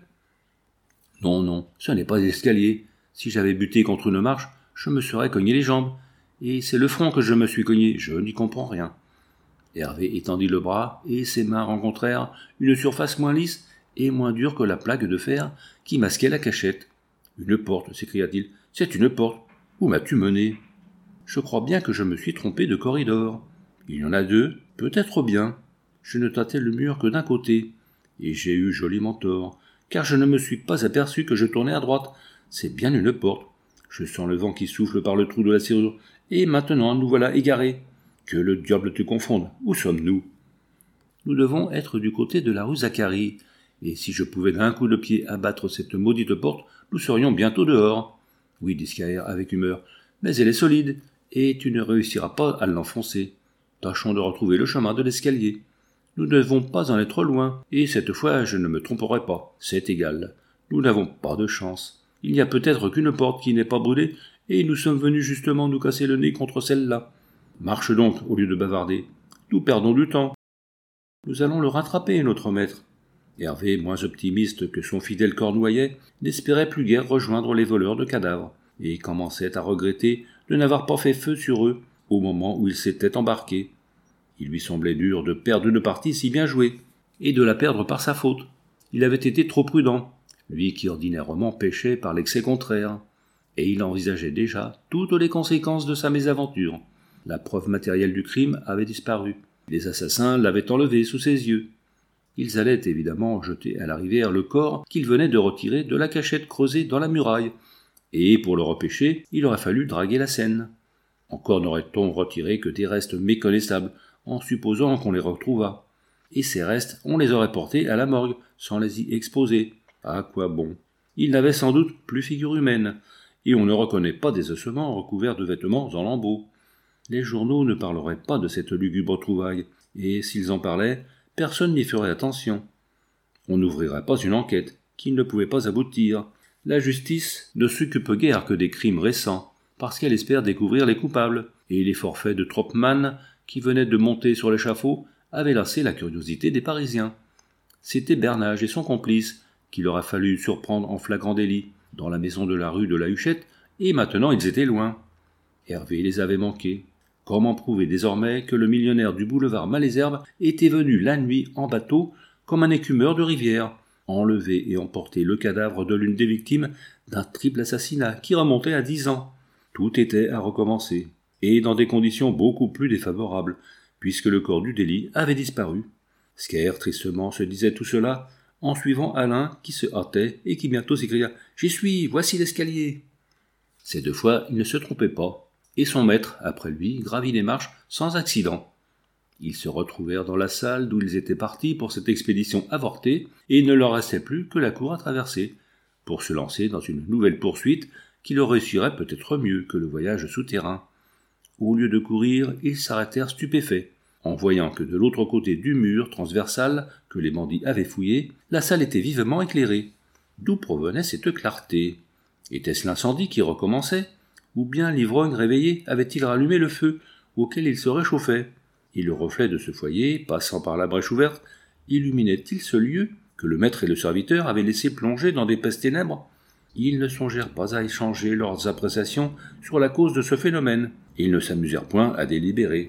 Speaker 1: « Non, non, ce n'est pas l'escalier. Si j'avais buté contre une marche, je me serais cogné les jambes. Et c'est le front que je me suis cogné, je n'y comprends rien. » Hervé étendit le bras, et ses mains rencontrèrent une surface moins lisse et moins dure que la plaque de fer qui masquait la cachette. « Une porte » s'écria-t-il. « C'est une porte. Où m'as-tu mené ?»« Je crois bien que je me suis trompé de corridor. Il y en a deux, peut-être bien. Je ne tâtais le mur que d'un côté, et j'ai eu joliment tort, car je ne me suis pas aperçu que je tournais à droite. C'est bien une porte. Je sens le vent qui souffle par le trou de la serrure, et maintenant nous voilà égarés. Que le diable te confonde. Où sommes-nous ? Nous devons être du côté de la rue Zacharie, et si je pouvais d'un coup de pied abattre cette maudite porte, nous serions bientôt dehors. Oui, dit Scaër avec humeur, mais elle est solide, et tu ne réussiras pas à l'enfoncer. Tâchons de retrouver le chemin de l'escalier. Nous ne devons pas en être loin, et cette fois je ne me tromperai pas. C'est égal. Nous n'avons pas de chance. Il n'y a peut-être qu'une porte qui n'est pas brûlée, et nous sommes venus justement nous casser le nez contre celle-là. Marche donc, au lieu de bavarder. Nous perdons du temps. Nous allons le rattraper, notre maître. Hervé, moins optimiste que son fidèle Cornouaillet, n'espérait plus guère rejoindre les voleurs de cadavres, et commençait à regretter de n'avoir pas fait feu sur eux au moment où il s'était embarqué. Il lui semblait dur de perdre une partie si bien jouée, et de la perdre par sa faute. Il avait été trop prudent, lui qui ordinairement péchait par l'excès contraire, et il envisageait déjà toutes les conséquences de sa mésaventure. La preuve matérielle du crime avait disparu. Les assassins l'avaient enlevé sous ses yeux. Ils allaient évidemment jeter à la rivière le corps qu'ils venaient de retirer de la cachette creusée dans la muraille, et pour le repêcher, il aurait fallu draguer la Seine. Encore n'aurait-on retiré que des restes méconnaissables, en supposant qu'on les retrouvât. Et ces restes, on les aurait portés à la morgue, sans les y exposer. À quoi bon ? Ils n'avaient sans doute plus figure humaine, et on ne reconnaît pas des ossements recouverts de vêtements en lambeaux. Les journaux ne parleraient pas de cette lugubre trouvaille, et s'ils en parlaient, personne n'y ferait attention. On n'ouvrirait pas une enquête, qui ne pouvait pas aboutir. La justice ne s'occupe guère que des crimes récents, parce qu'elle espère découvrir les coupables, et les forfaits de Tropman, qui venaient de monter sur l'échafaud, avaient lassé la curiosité des Parisiens. C'était Bernage et son complice, qu'il aurait fallu surprendre en flagrant délit, dans la maison de la rue de la Huchette, et maintenant ils étaient loin. Hervé les avait manqués. Comment prouver désormais que le millionnaire du boulevard Malesherbes était venu la nuit en bateau comme un écumeur de rivière, enlever et emporter le cadavre de l'une des victimes d'un triple assassinat qui remontait à dix ans. Tout était à recommencer, et dans des conditions beaucoup plus défavorables, puisque le corps du délit avait disparu. Scaër tristement se disait tout cela en suivant Alain qui se hâtait et qui bientôt s'écria « J'y suis, voici l'escalier !» Ces deux fois, il ne se trompait pas, et son maître, après lui, gravit les marches sans accident. Ils se retrouvèrent dans la salle d'où ils étaient partis pour cette expédition avortée, et il ne leur restait plus que la cour à traverser, pour se lancer dans une nouvelle poursuite qui leur réussirait peut-être mieux que le voyage souterrain. Au lieu de courir, ils s'arrêtèrent stupéfaits, en voyant que de l'autre côté du mur transversal que les bandits avaient fouillé, la salle était vivement éclairée. D'où provenait cette clarté ? Était-ce l'incendie qui recommençait ? Ou bien l'ivrogne réveillé avait-il rallumé le feu, auquel il se réchauffait ? Et le reflet de ce foyer, passant par la brèche ouverte, illuminait-il ce lieu que le maître et le serviteur avaient laissé plonger dans d'épaisses ténèbres ? Ils ne songèrent pas à échanger leurs appréciations sur la cause de ce phénomène, et ils ne s'amusèrent point à délibérer.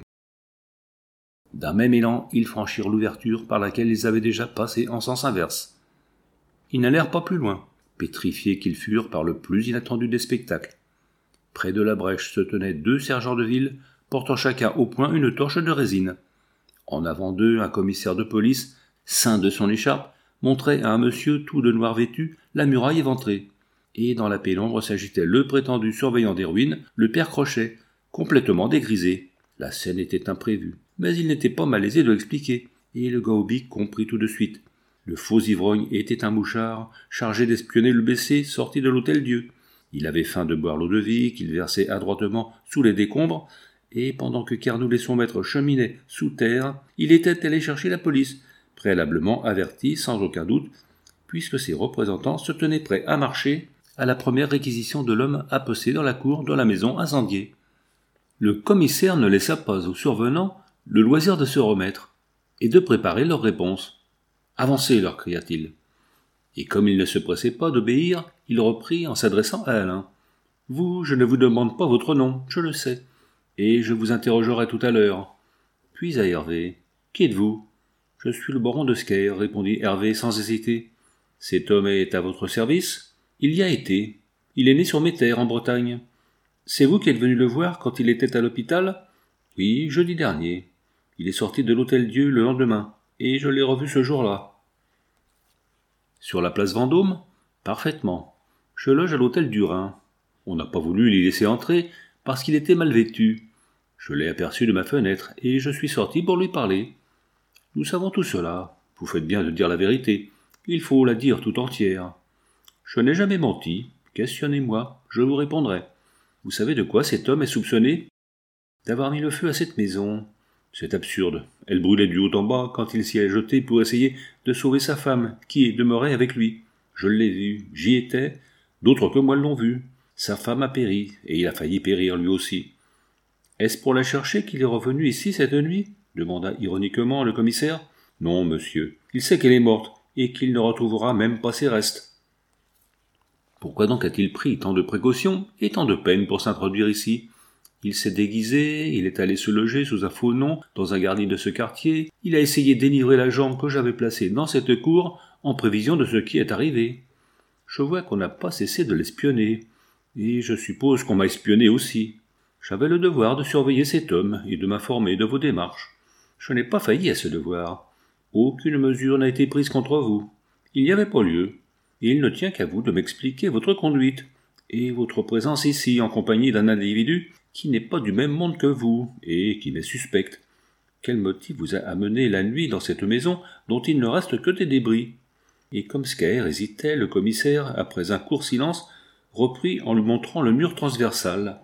Speaker 1: D'un même élan, ils franchirent l'ouverture par laquelle ils avaient déjà passé en sens inverse. Ils n'allèrent pas plus loin, pétrifiés qu'ils furent par le plus inattendu des spectacles. Près de la brèche se tenaient deux sergents de ville, portant chacun au poing une torche de résine. En avant d'eux, un commissaire de police, ceint de son écharpe, montrait à un monsieur tout de noir vêtu la muraille éventrée. Et dans la pénombre s'agitait le prétendu surveillant des ruines, le père Crochet, complètement dégrisé. La scène était imprévue, mais il n'était pas malaisé de l'expliquer, et le Gaubic comprit tout de suite. Le faux ivrogne était un mouchard, chargé d'espionner le Bessé sorti de l'Hôtel-Dieu. Il avait faim de boire l'eau-de-vie qu'il versait adroitement sous les décombres, et pendant que Carnoul et son maître cheminaient sous terre, il était allé chercher la police, préalablement avertis sans aucun doute, puisque ses représentants se tenaient prêts à marcher à la première réquisition de l'homme aposté dans la cour de la maison incendiée. Le commissaire ne laissa pas aux survenants le loisir de se remettre et de préparer leur réponse. « Avancez !» leur cria-t-il. Et comme il ne se pressait pas d'obéir, il reprit en s'adressant à Alain. « Vous, je ne vous demande pas votre nom, je le sais, et je vous interrogerai tout à l'heure. » Puis à Hervé. « Qui êtes-vous ?»« Je suis le baron de Scaër, » répondit Hervé sans hésiter. « Cet homme est à votre service ?»« Il y a été. Il est né sur mes terres, en Bretagne. »« C'est vous qui êtes venu le voir quand il était à l'hôpital ?»« Oui, jeudi dernier. Il est sorti de l'Hôtel-Dieu le lendemain, et je l'ai revu ce jour-là. » « Sur la place Vendôme ? » ?»« Parfaitement. Je loge à l'hôtel du Rhin. On n'a pas voulu l'y laisser entrer, parce qu'il était mal vêtu. Je l'ai aperçu de ma fenêtre, et je suis sorti pour lui parler. Nous savons tout cela. Vous faites bien de dire la vérité. Il faut la dire tout entière. Je n'ai jamais menti. Questionnez-moi, je vous répondrai. Vous savez de quoi cet homme est soupçonné ? D'avoir mis le feu à cette maison. C'est absurde. Elle brûlait du haut en bas quand il s'y est jeté pour essayer de sauver sa femme, qui est demeurée avec lui. Je l'ai vu, j'y étais, d'autres que moi l'ont vu. Sa femme a péri, et il a failli périr lui aussi. Est-ce pour la chercher qu'il est revenu ici cette nuit ? Demanda ironiquement le commissaire. Non, monsieur, il sait qu'elle est morte, et qu'il ne retrouvera même pas ses restes. Pourquoi donc a-t-il pris tant de précautions et tant de peine pour s'introduire ici ? Il s'est déguisé, il est allé se loger sous un faux nom dans un garni de ce quartier, il a essayé d'enivrer l'agent que j'avais placé dans cette cour en prévision de ce qui est arrivé. Je vois qu'on n'a pas cessé de l'espionner, et je suppose qu'on m'a espionné aussi. J'avais le devoir de surveiller cet homme et de m'informer de vos démarches. Je n'ai pas failli à ce devoir. Aucune mesure n'a été prise contre vous. Il n'y avait pas lieu, et il ne tient qu'à vous de m'expliquer votre conduite, et votre présence ici en compagnie d'un individu qui n'est pas du même monde que vous, et qui m'est suspect. Quel motif vous a amené la nuit dans cette maison dont il ne reste que des débris ? Et comme Scaër hésitait, le commissaire, après un court silence, reprit en lui montrant le mur transversal.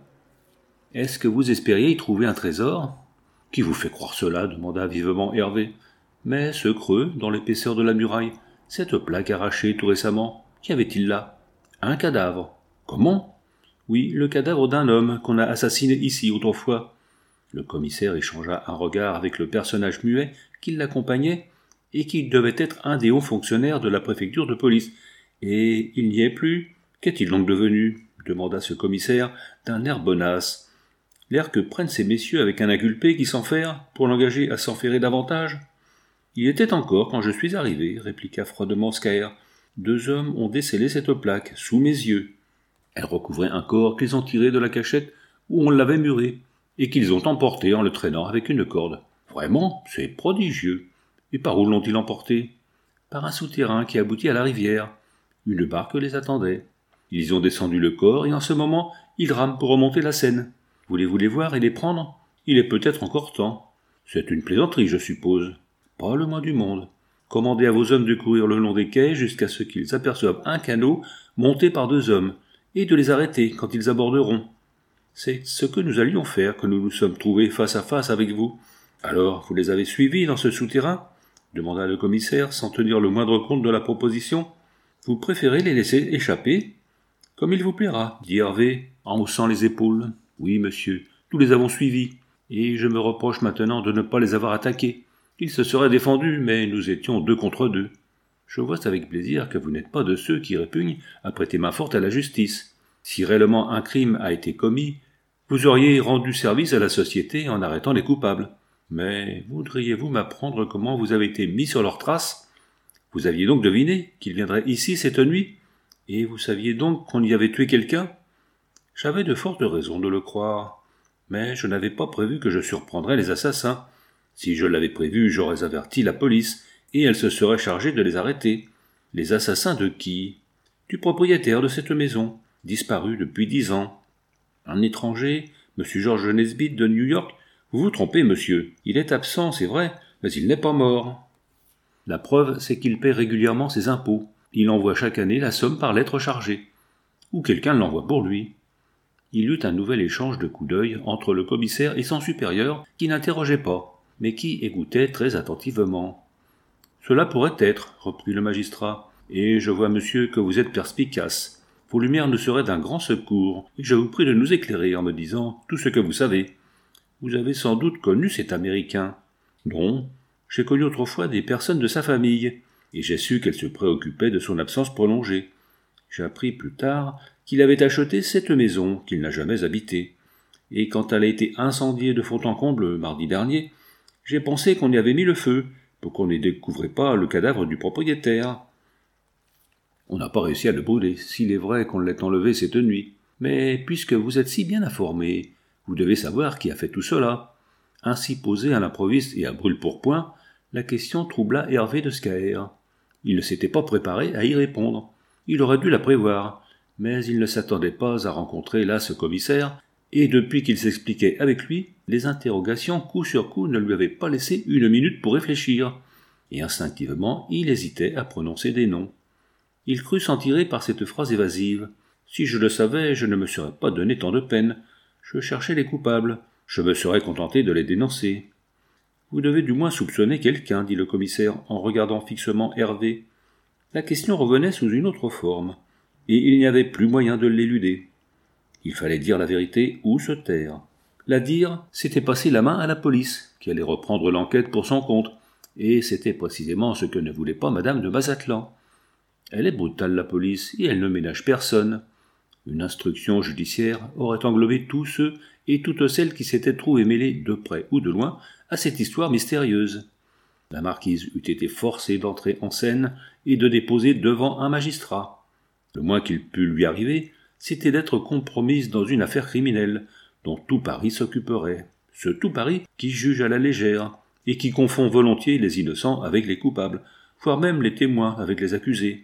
Speaker 1: « Est-ce que vous espériez y trouver un trésor ?»« Qui vous fait croire cela ?» demanda vivement Hervé. « Mais ce creux, dans l'épaisseur de la muraille, cette plaque arrachée tout récemment, qu'y avait-il là ? Un cadavre. Comment ? Oui, le cadavre d'un homme qu'on a assassiné ici autrefois. » Le commissaire échangea un regard avec le personnage muet qui l'accompagnait et qui devait être un des hauts fonctionnaires de la préfecture de police. « Et il n'y est plus ? Qu'est-il donc devenu ?» demanda ce commissaire d'un air bonasse. L'air que prennent ces messieurs avec un inculpé qui s'enferre pour l'engager à s'enferrer davantage. « Il était encore quand je suis arrivé, » répliqua froidement Scaër. « Deux hommes ont décellé cette plaque, sous mes yeux. Elle recouvrait un corps qu'ils ont tiré de la cachette où on l'avait muré, et qu'ils ont emporté en le traînant avec une corde. Vraiment, c'est prodigieux. Et par où l'ont-ils emporté ? Par un souterrain qui aboutit à la rivière. Une barque les attendait. Ils ont descendu le corps, et en ce moment, ils rament pour remonter la Seine. Voulez-vous les voir et les prendre ? Il est peut-être encore temps. C'est une plaisanterie, je suppose. Pas le moins du monde. Commandez à vos hommes de courir le long des quais jusqu'à ce qu'ils aperçoivent un canot monté par deux hommes, et de les arrêter quand ils aborderont. C'est ce que nous allions faire que nous nous sommes trouvés face à face avec vous. Alors, vous les avez suivis dans ce souterrain ? Demanda le commissaire, sans tenir le moindre compte de la proposition. Vous préférez les laisser échapper ? Comme il vous plaira, dit Hervé, en haussant les épaules. Oui, monsieur, nous les avons suivis, et je me reproche maintenant de ne pas les avoir attaqués. Ils se seraient défendus, mais nous étions deux contre deux. Je vois avec plaisir que vous n'êtes pas de ceux qui répugnent à prêter main forte à la justice. Si réellement un crime a été commis, vous auriez rendu service à la société en arrêtant les coupables. Mais voudriez-vous m'apprendre comment vous avez été mis sur leurs traces ? Vous aviez donc deviné qu'ils viendraient ici cette nuit ? Et vous saviez donc qu'on y avait tué quelqu'un ? J'avais de fortes raisons de le croire, mais je n'avais pas prévu que je surprendrais les assassins. Si je l'avais prévu, j'aurais averti la police, et elle se serait chargée de les arrêter. Les assassins de qui ? Du propriétaire de cette maison, disparu depuis dix ans. Un étranger, M. George Nesbitt de New York ? Vous vous trompez, monsieur. Il est absent, c'est vrai, mais il n'est pas mort. La preuve, c'est qu'il paie régulièrement ses impôts. Il envoie chaque année la somme par lettre chargée. Ou quelqu'un l'envoie pour lui. Il eut un nouvel échange de coups d'œil entre le commissaire et son supérieur, qui n'interrogeait pas, mais qui écoutait très attentivement. Cela pourrait être, reprit le magistrat, et je vois, monsieur, que vous êtes perspicace. Vos lumières nous seraient d'un grand secours, et je vous prie de nous éclairer en me disant tout ce que vous savez. Vous avez sans doute connu cet Américain. Non, j'ai connu autrefois des personnes de sa famille, et j'ai su qu'elle se préoccupait de son absence prolongée. J'ai appris plus tard qu'il avait acheté cette maison qu'il n'a jamais habitée, et quand elle a été incendiée de fond en comble mardi dernier, j'ai pensé qu'on y avait mis le feu, pour qu'on n'y découvrait pas le cadavre du propriétaire. On n'a pas réussi à le brûler, s'il est vrai qu'on l'ait enlevé cette nuit. Mais puisque vous êtes si bien informé, vous devez savoir qui a fait tout cela. Ainsi posée à l'improviste et à brûle-pourpoint, la question troubla Hervé de Scaër. Il ne s'était pas préparé à y répondre. Il aurait dû la prévoir, mais il ne s'attendait pas à rencontrer là ce commissaire, et depuis qu'il s'expliquait avec lui, les interrogations coup sur coup ne lui avaient pas laissé une minute pour réfléchir, et instinctivement il hésitait à prononcer des noms. Il crut s'en tirer par cette phrase évasive. Si je le savais, je ne me serais pas donné tant de peine. Je cherchais les coupables. Je me serais contenté de les dénoncer. Vous devez du moins soupçonner quelqu'un, dit le commissaire, en regardant fixement Hervé. La question revenait sous une autre forme, et il n'y avait plus moyen de l'éluder. Il fallait dire la vérité ou se taire. La dire, c'était passer la main à la police, qui allait reprendre l'enquête pour son compte, et c'était précisément ce que ne voulait pas madame de Mazatlan. Elle est brutale, la police, et elle ne ménage personne. Une instruction judiciaire aurait englobé tous ceux et toutes celles qui s'étaient trouvés mêlés, de près ou de loin, à cette histoire mystérieuse. La marquise eût été forcée d'entrer en scène et de déposer devant un magistrat. Le moins qu'il pût lui arriver, c'était d'être compromise dans une affaire criminelle, dont tout Paris s'occuperait. Ce tout Paris qui juge à la légère, et qui confond volontiers les innocents avec les coupables, voire même les témoins avec les accusés.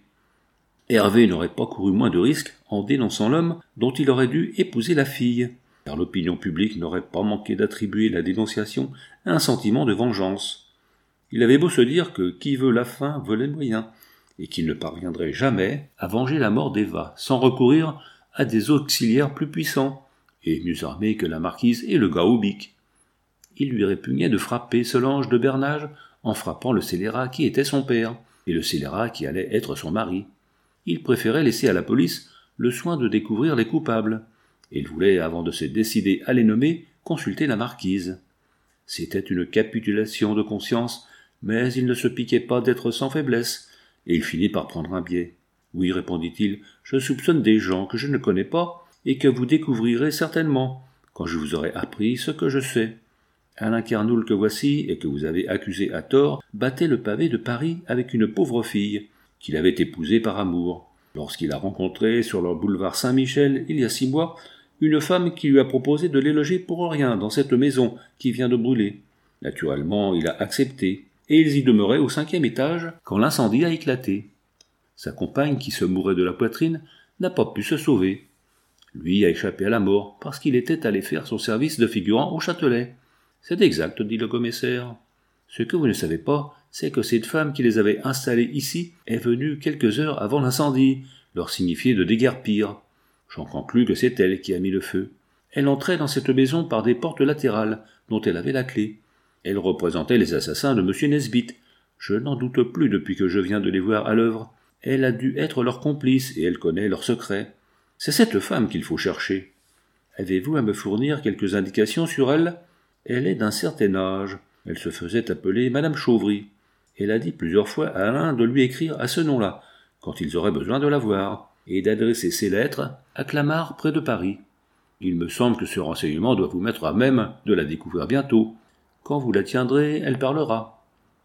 Speaker 1: Hervé n'aurait pas couru moins de risques en dénonçant l'homme dont il aurait dû épouser la fille, car l'opinion publique n'aurait pas manqué d'attribuer la dénonciation à un sentiment de vengeance. Il avait beau se dire que qui veut la fin veut les moyens, et qu'il ne parviendrait jamais à venger la mort d'Eva sans recourir à des auxiliaires plus puissants, et mieux armés que la marquise et le gars au bic. Il lui répugnait de frapper Solange de Bernage en frappant le scélérat qui était son père, et le scélérat qui allait être son mari. Il préférait laisser à la police le soin de découvrir les coupables, et il voulait, avant de se décider à les nommer, consulter la marquise. C'était une capitulation de conscience, mais il ne se piquait pas d'être sans faiblesse, et il finit par prendre un biais. « Oui, répondit-il, je soupçonne des gens que je ne connais pas, et que vous découvrirez certainement, quand je vous aurai appris ce que je sais. Alain Carnoul que voici, et que vous avez accusé à tort, battait le pavé de Paris avec une pauvre fille, qu'il avait épousée par amour, lorsqu'il a rencontré sur le boulevard Saint-Michel, il y a six mois, une femme qui lui a proposé de les loger pour rien dans cette maison qui vient de brûler. Naturellement, il a accepté, et ils y demeuraient au cinquième étage quand l'incendie a éclaté. Sa compagne, qui se mourait de la poitrine, n'a pas pu se sauver. Lui a échappé à la mort parce qu'il était allé faire son service de figurant au Châtelet. C'est exact, dit le commissaire. Ce que vous ne savez pas, c'est que cette femme qui les avait installés ici est venue quelques heures avant l'incendie, leur signifier de déguerpir. J'en conclus que c'est elle qui a mis le feu. Elle entrait dans cette maison par des portes latérales, dont elle avait la clé. Elle représentait les assassins de M. Nesbitt. Je n'en doute plus depuis que je viens de les voir à l'œuvre. Elle a dû être leur complice, et elle connaît leurs secrets. C'est cette femme qu'il faut chercher. Avez-vous à me fournir quelques indications sur elle ? Elle est d'un certain âge. Elle se faisait appeler Madame Chauvry. Elle a dit plusieurs fois à Alain de lui écrire à ce nom-là, quand ils auraient besoin de la voir, et d'adresser ses lettres à Clamart près de Paris. Il me semble que ce renseignement doit vous mettre à même de la découvrir bientôt. Quand vous la tiendrez, elle parlera.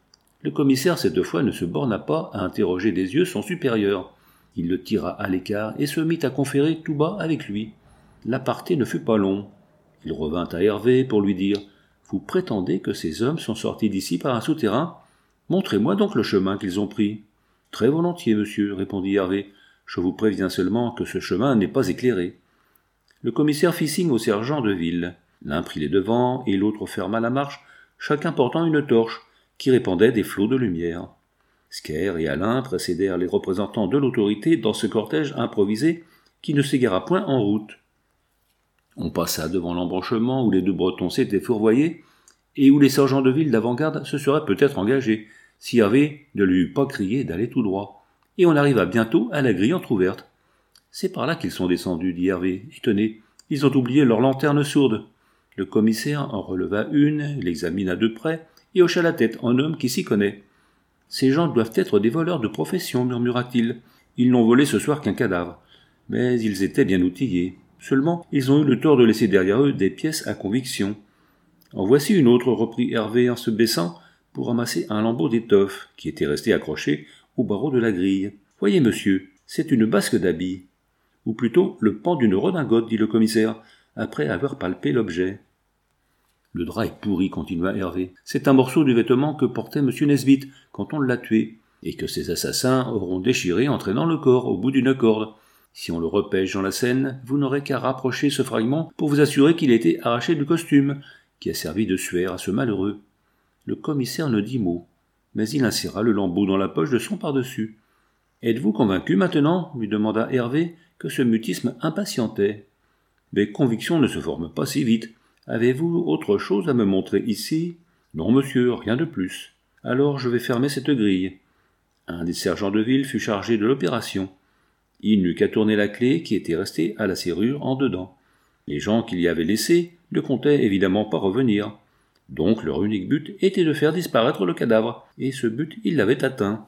Speaker 1: Le commissaire, cette fois, ne se borna pas à interroger des yeux son supérieur. Il le tira à l'écart et se mit à conférer tout bas avec lui. L'aparté ne fut pas long. Il revint à Hervé pour lui dire « Vous prétendez que ces hommes sont sortis d'ici par un souterrain ? Montrez-moi donc le chemin qu'ils ont pris. »« Très volontiers, monsieur, répondit Hervé. Je vous préviens seulement que ce chemin n'est pas éclairé. » Le commissaire fit signe au sergent de ville. L'un prit les devants et l'autre ferma la marche, chacun portant une torche qui répandait des flots de lumière. Scaër et Alain précédèrent les représentants de l'autorité dans ce cortège improvisé qui ne s'égara point en route. On passa devant l'embranchement où les deux Bretons s'étaient fourvoyés et où les sergents de ville d'avant-garde se seraient peut-être engagés, si Hervé ne lui eût pas crié d'aller tout droit. Et on arriva bientôt à la grille entr'ouverte. « C'est par là qu'ils sont descendus, dit Hervé, étonné. Ils ont oublié leur lanterne sourde. » Le commissaire en releva une, l'examina de près et hocha la tête en homme qui s'y connaît. « Ces gens doivent être des voleurs de profession, murmura-t-il. Ils n'ont volé ce soir qu'un cadavre. Mais ils étaient bien outillés. Seulement, ils ont eu le tort de laisser derrière eux des pièces à conviction. »« En voici une autre, reprit Hervé en se baissant pour ramasser un lambeau d'étoffe qui était resté accroché au barreau de la grille. « Voyez, monsieur, c'est une basque d'habit. » « Ou plutôt le pan d'une redingote, dit le commissaire, après avoir palpé l'objet. « Le drap est pourri, continua Hervé. C'est un morceau du vêtement que portait M. Nesbitt quand on l'a tué, et que ces assassins auront déchiré en traînant le corps au bout d'une corde. Si on le repêche dans la Seine, vous n'aurez qu'à rapprocher ce fragment pour vous assurer qu'il a été arraché du costume, qui a servi de suaire à ce malheureux. » Le commissaire ne dit mot, mais il inséra le lambeau dans la poche de son par-dessus. « Êtes-vous convaincu maintenant, lui demanda Hervé, que ce mutisme impatientait. Mes convictions ne se forment pas si vite. Avez-vous autre chose à me montrer ici ? Non, monsieur, rien de plus. Alors je vais fermer cette grille. Un des sergents de ville fut chargé de l'opération. Il n'eut qu'à tourner la clé qui était restée à la serrure en dedans. Les gens qui l'y avaient laissée ne comptaient évidemment pas revenir. Donc leur unique but était de faire disparaître le cadavre, et ce but il l'avait atteint.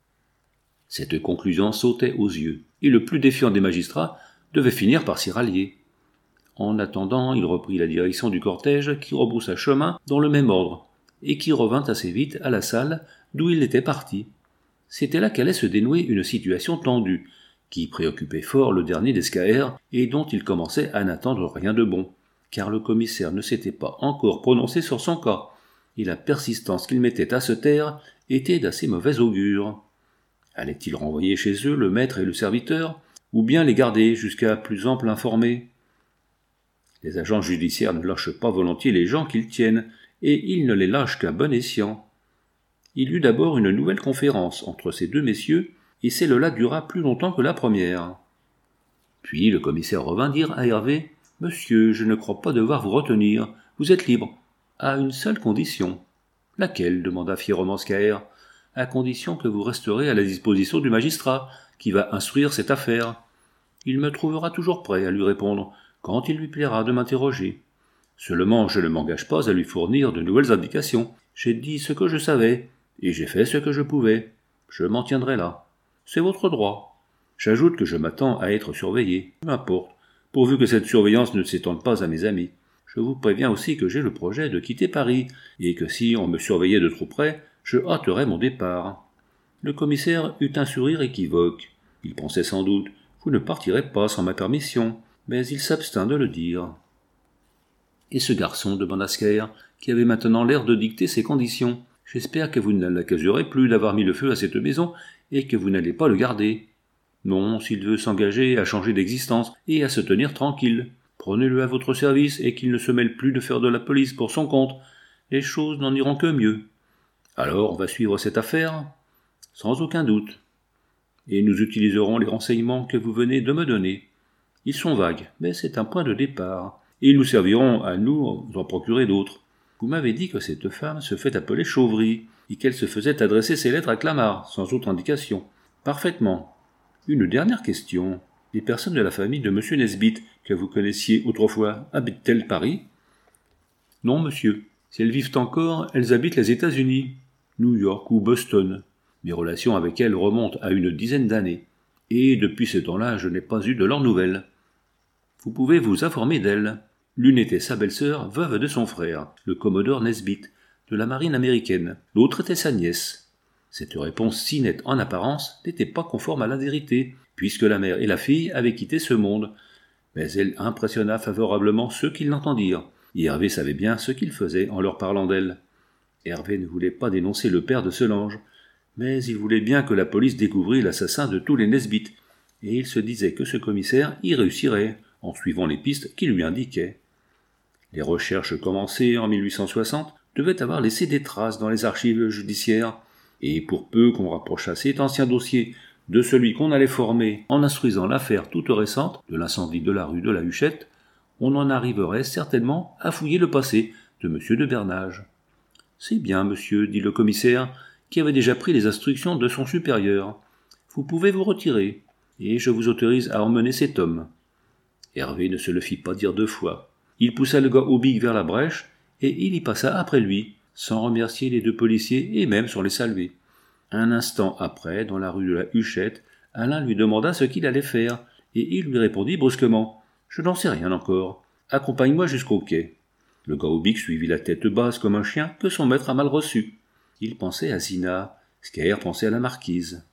Speaker 1: Cette conclusion sautait aux yeux, et le plus défiant des magistrats devait finir par s'y rallier. En attendant, il reprit la direction du cortège qui rebroussa chemin dans le même ordre, et qui revint assez vite à la salle d'où il était parti. C'était là qu'allait se dénouer une situation tendue, qui préoccupait fort le dernier des Scaër, et dont il commençait à n'attendre rien de bon, car le commissaire ne s'était pas encore prononcé sur son cas, et la persistance qu'il mettait à se taire était d'assez mauvais augure. Allait-il renvoyer chez eux le maître et le serviteur, ou bien les garder jusqu'à plus ample informé ? Les agents judiciaires ne lâchent pas volontiers les gens qu'ils tiennent, et ils ne les lâchent qu'à bon escient. Il y eut d'abord une nouvelle conférence entre ces deux messieurs, et celle-là dura plus longtemps que la première. Puis le commissaire revint dire à Hervé « Monsieur, je ne crois pas devoir vous retenir, vous êtes libre, à une seule condition. »« Laquelle ?» demanda fièrement Scaër. « À condition que vous resterez à la disposition du magistrat, qui va instruire cette affaire. Il me trouvera toujours prêt à lui répondre, quand il lui plaira de m'interroger. Seulement, je ne m'engage pas à lui fournir de nouvelles indications. J'ai dit ce que je savais, et j'ai fait ce que je pouvais. Je m'en tiendrai là. C'est votre droit. J'ajoute que je m'attends à être surveillé, peu importe, pourvu que cette surveillance ne s'étende pas à mes amis. Je vous préviens aussi que j'ai le projet de quitter Paris, et que si on me surveillait de trop près, je hâterais mon départ. » Le commissaire eut un sourire équivoque. Il pensait sans doute « Vous ne partirez pas sans ma permission », mais il s'abstint de le dire. « Et ce garçon ?» demanda Scaër, qui avait maintenant l'air de dicter ses conditions. « J'espère que vous ne l'accuserez plus d'avoir mis le feu à cette maison et que vous n'allez pas le garder. Non, s'il veut s'engager à changer d'existence et à se tenir tranquille, prenez-le à votre service et qu'il ne se mêle plus de faire de la police pour son compte. Les choses n'en iront que mieux. Alors on va suivre cette affaire ? Sans aucun doute. Et nous utiliserons les renseignements que vous venez de me donner. Ils sont vagues, mais c'est un point de départ, et ils nous serviront à nous d'en procurer d'autres. Vous m'avez dit que cette femme se fait appeler Chauvry, et qu'elle se faisait adresser ses lettres à Clamart, sans autre indication. Parfaitement. Une dernière question. Les personnes de la famille de M. Nesbitt, que vous connaissiez autrefois, habitent-elles Paris ? Non, monsieur. Si elles vivent encore, elles habitent les États-Unis, New York ou Boston. Mes relations avec elles remontent à une dizaine d'années, et depuis ce temps-là, je n'ai pas eu de leurs nouvelles. Vous pouvez vous informer d'elles. L'une était sa belle-sœur, veuve de son frère, le commodore Nesbitt, de la marine américaine. L'autre était sa nièce. Cette réponse si nette en apparence n'était pas conforme à la vérité, puisque la mère et la fille avaient quitté ce monde. Mais elle impressionna favorablement ceux qui l'entendirent, et Hervé savait bien ce qu'il faisait en leur parlant d'elle. Hervé ne voulait pas dénoncer le père de Solange, mais il voulait bien que la police découvrît l'assassin de tous les Nesbitt, et il se disait que ce commissaire y réussirait, en suivant les pistes qu'il lui indiquait. Les recherches commencées en mille huit cent soixante devaient avoir laissé des traces dans les archives judiciaires, et pour peu qu'on rapprochât cet ancien dossier de celui qu'on allait former en instruisant l'affaire toute récente de l'incendie de la rue de la Huchette, on en arriverait certainement à fouiller le passé de M. de Bernage. « C'est bien, monsieur, dit le commissaire, qui avait déjà pris les instructions de son supérieur. « Vous pouvez vous retirer, et je vous autorise à emmener cet homme. » Hervé ne se le fit pas dire deux fois. Il poussa le gars au bic vers la brèche, et il y passa après lui, sans remercier les deux policiers et même sans les saluer. Un instant après, dans la rue de la Huchette, Alain lui demanda ce qu'il allait faire, et il lui répondit brusquement « Je n'en sais rien encore. Accompagne-moi jusqu'au quai. » Le gars au bic suivit la tête basse comme un chien que son maître a mal reçu. Il pensait à Zina, Scaër pensait à la marquise.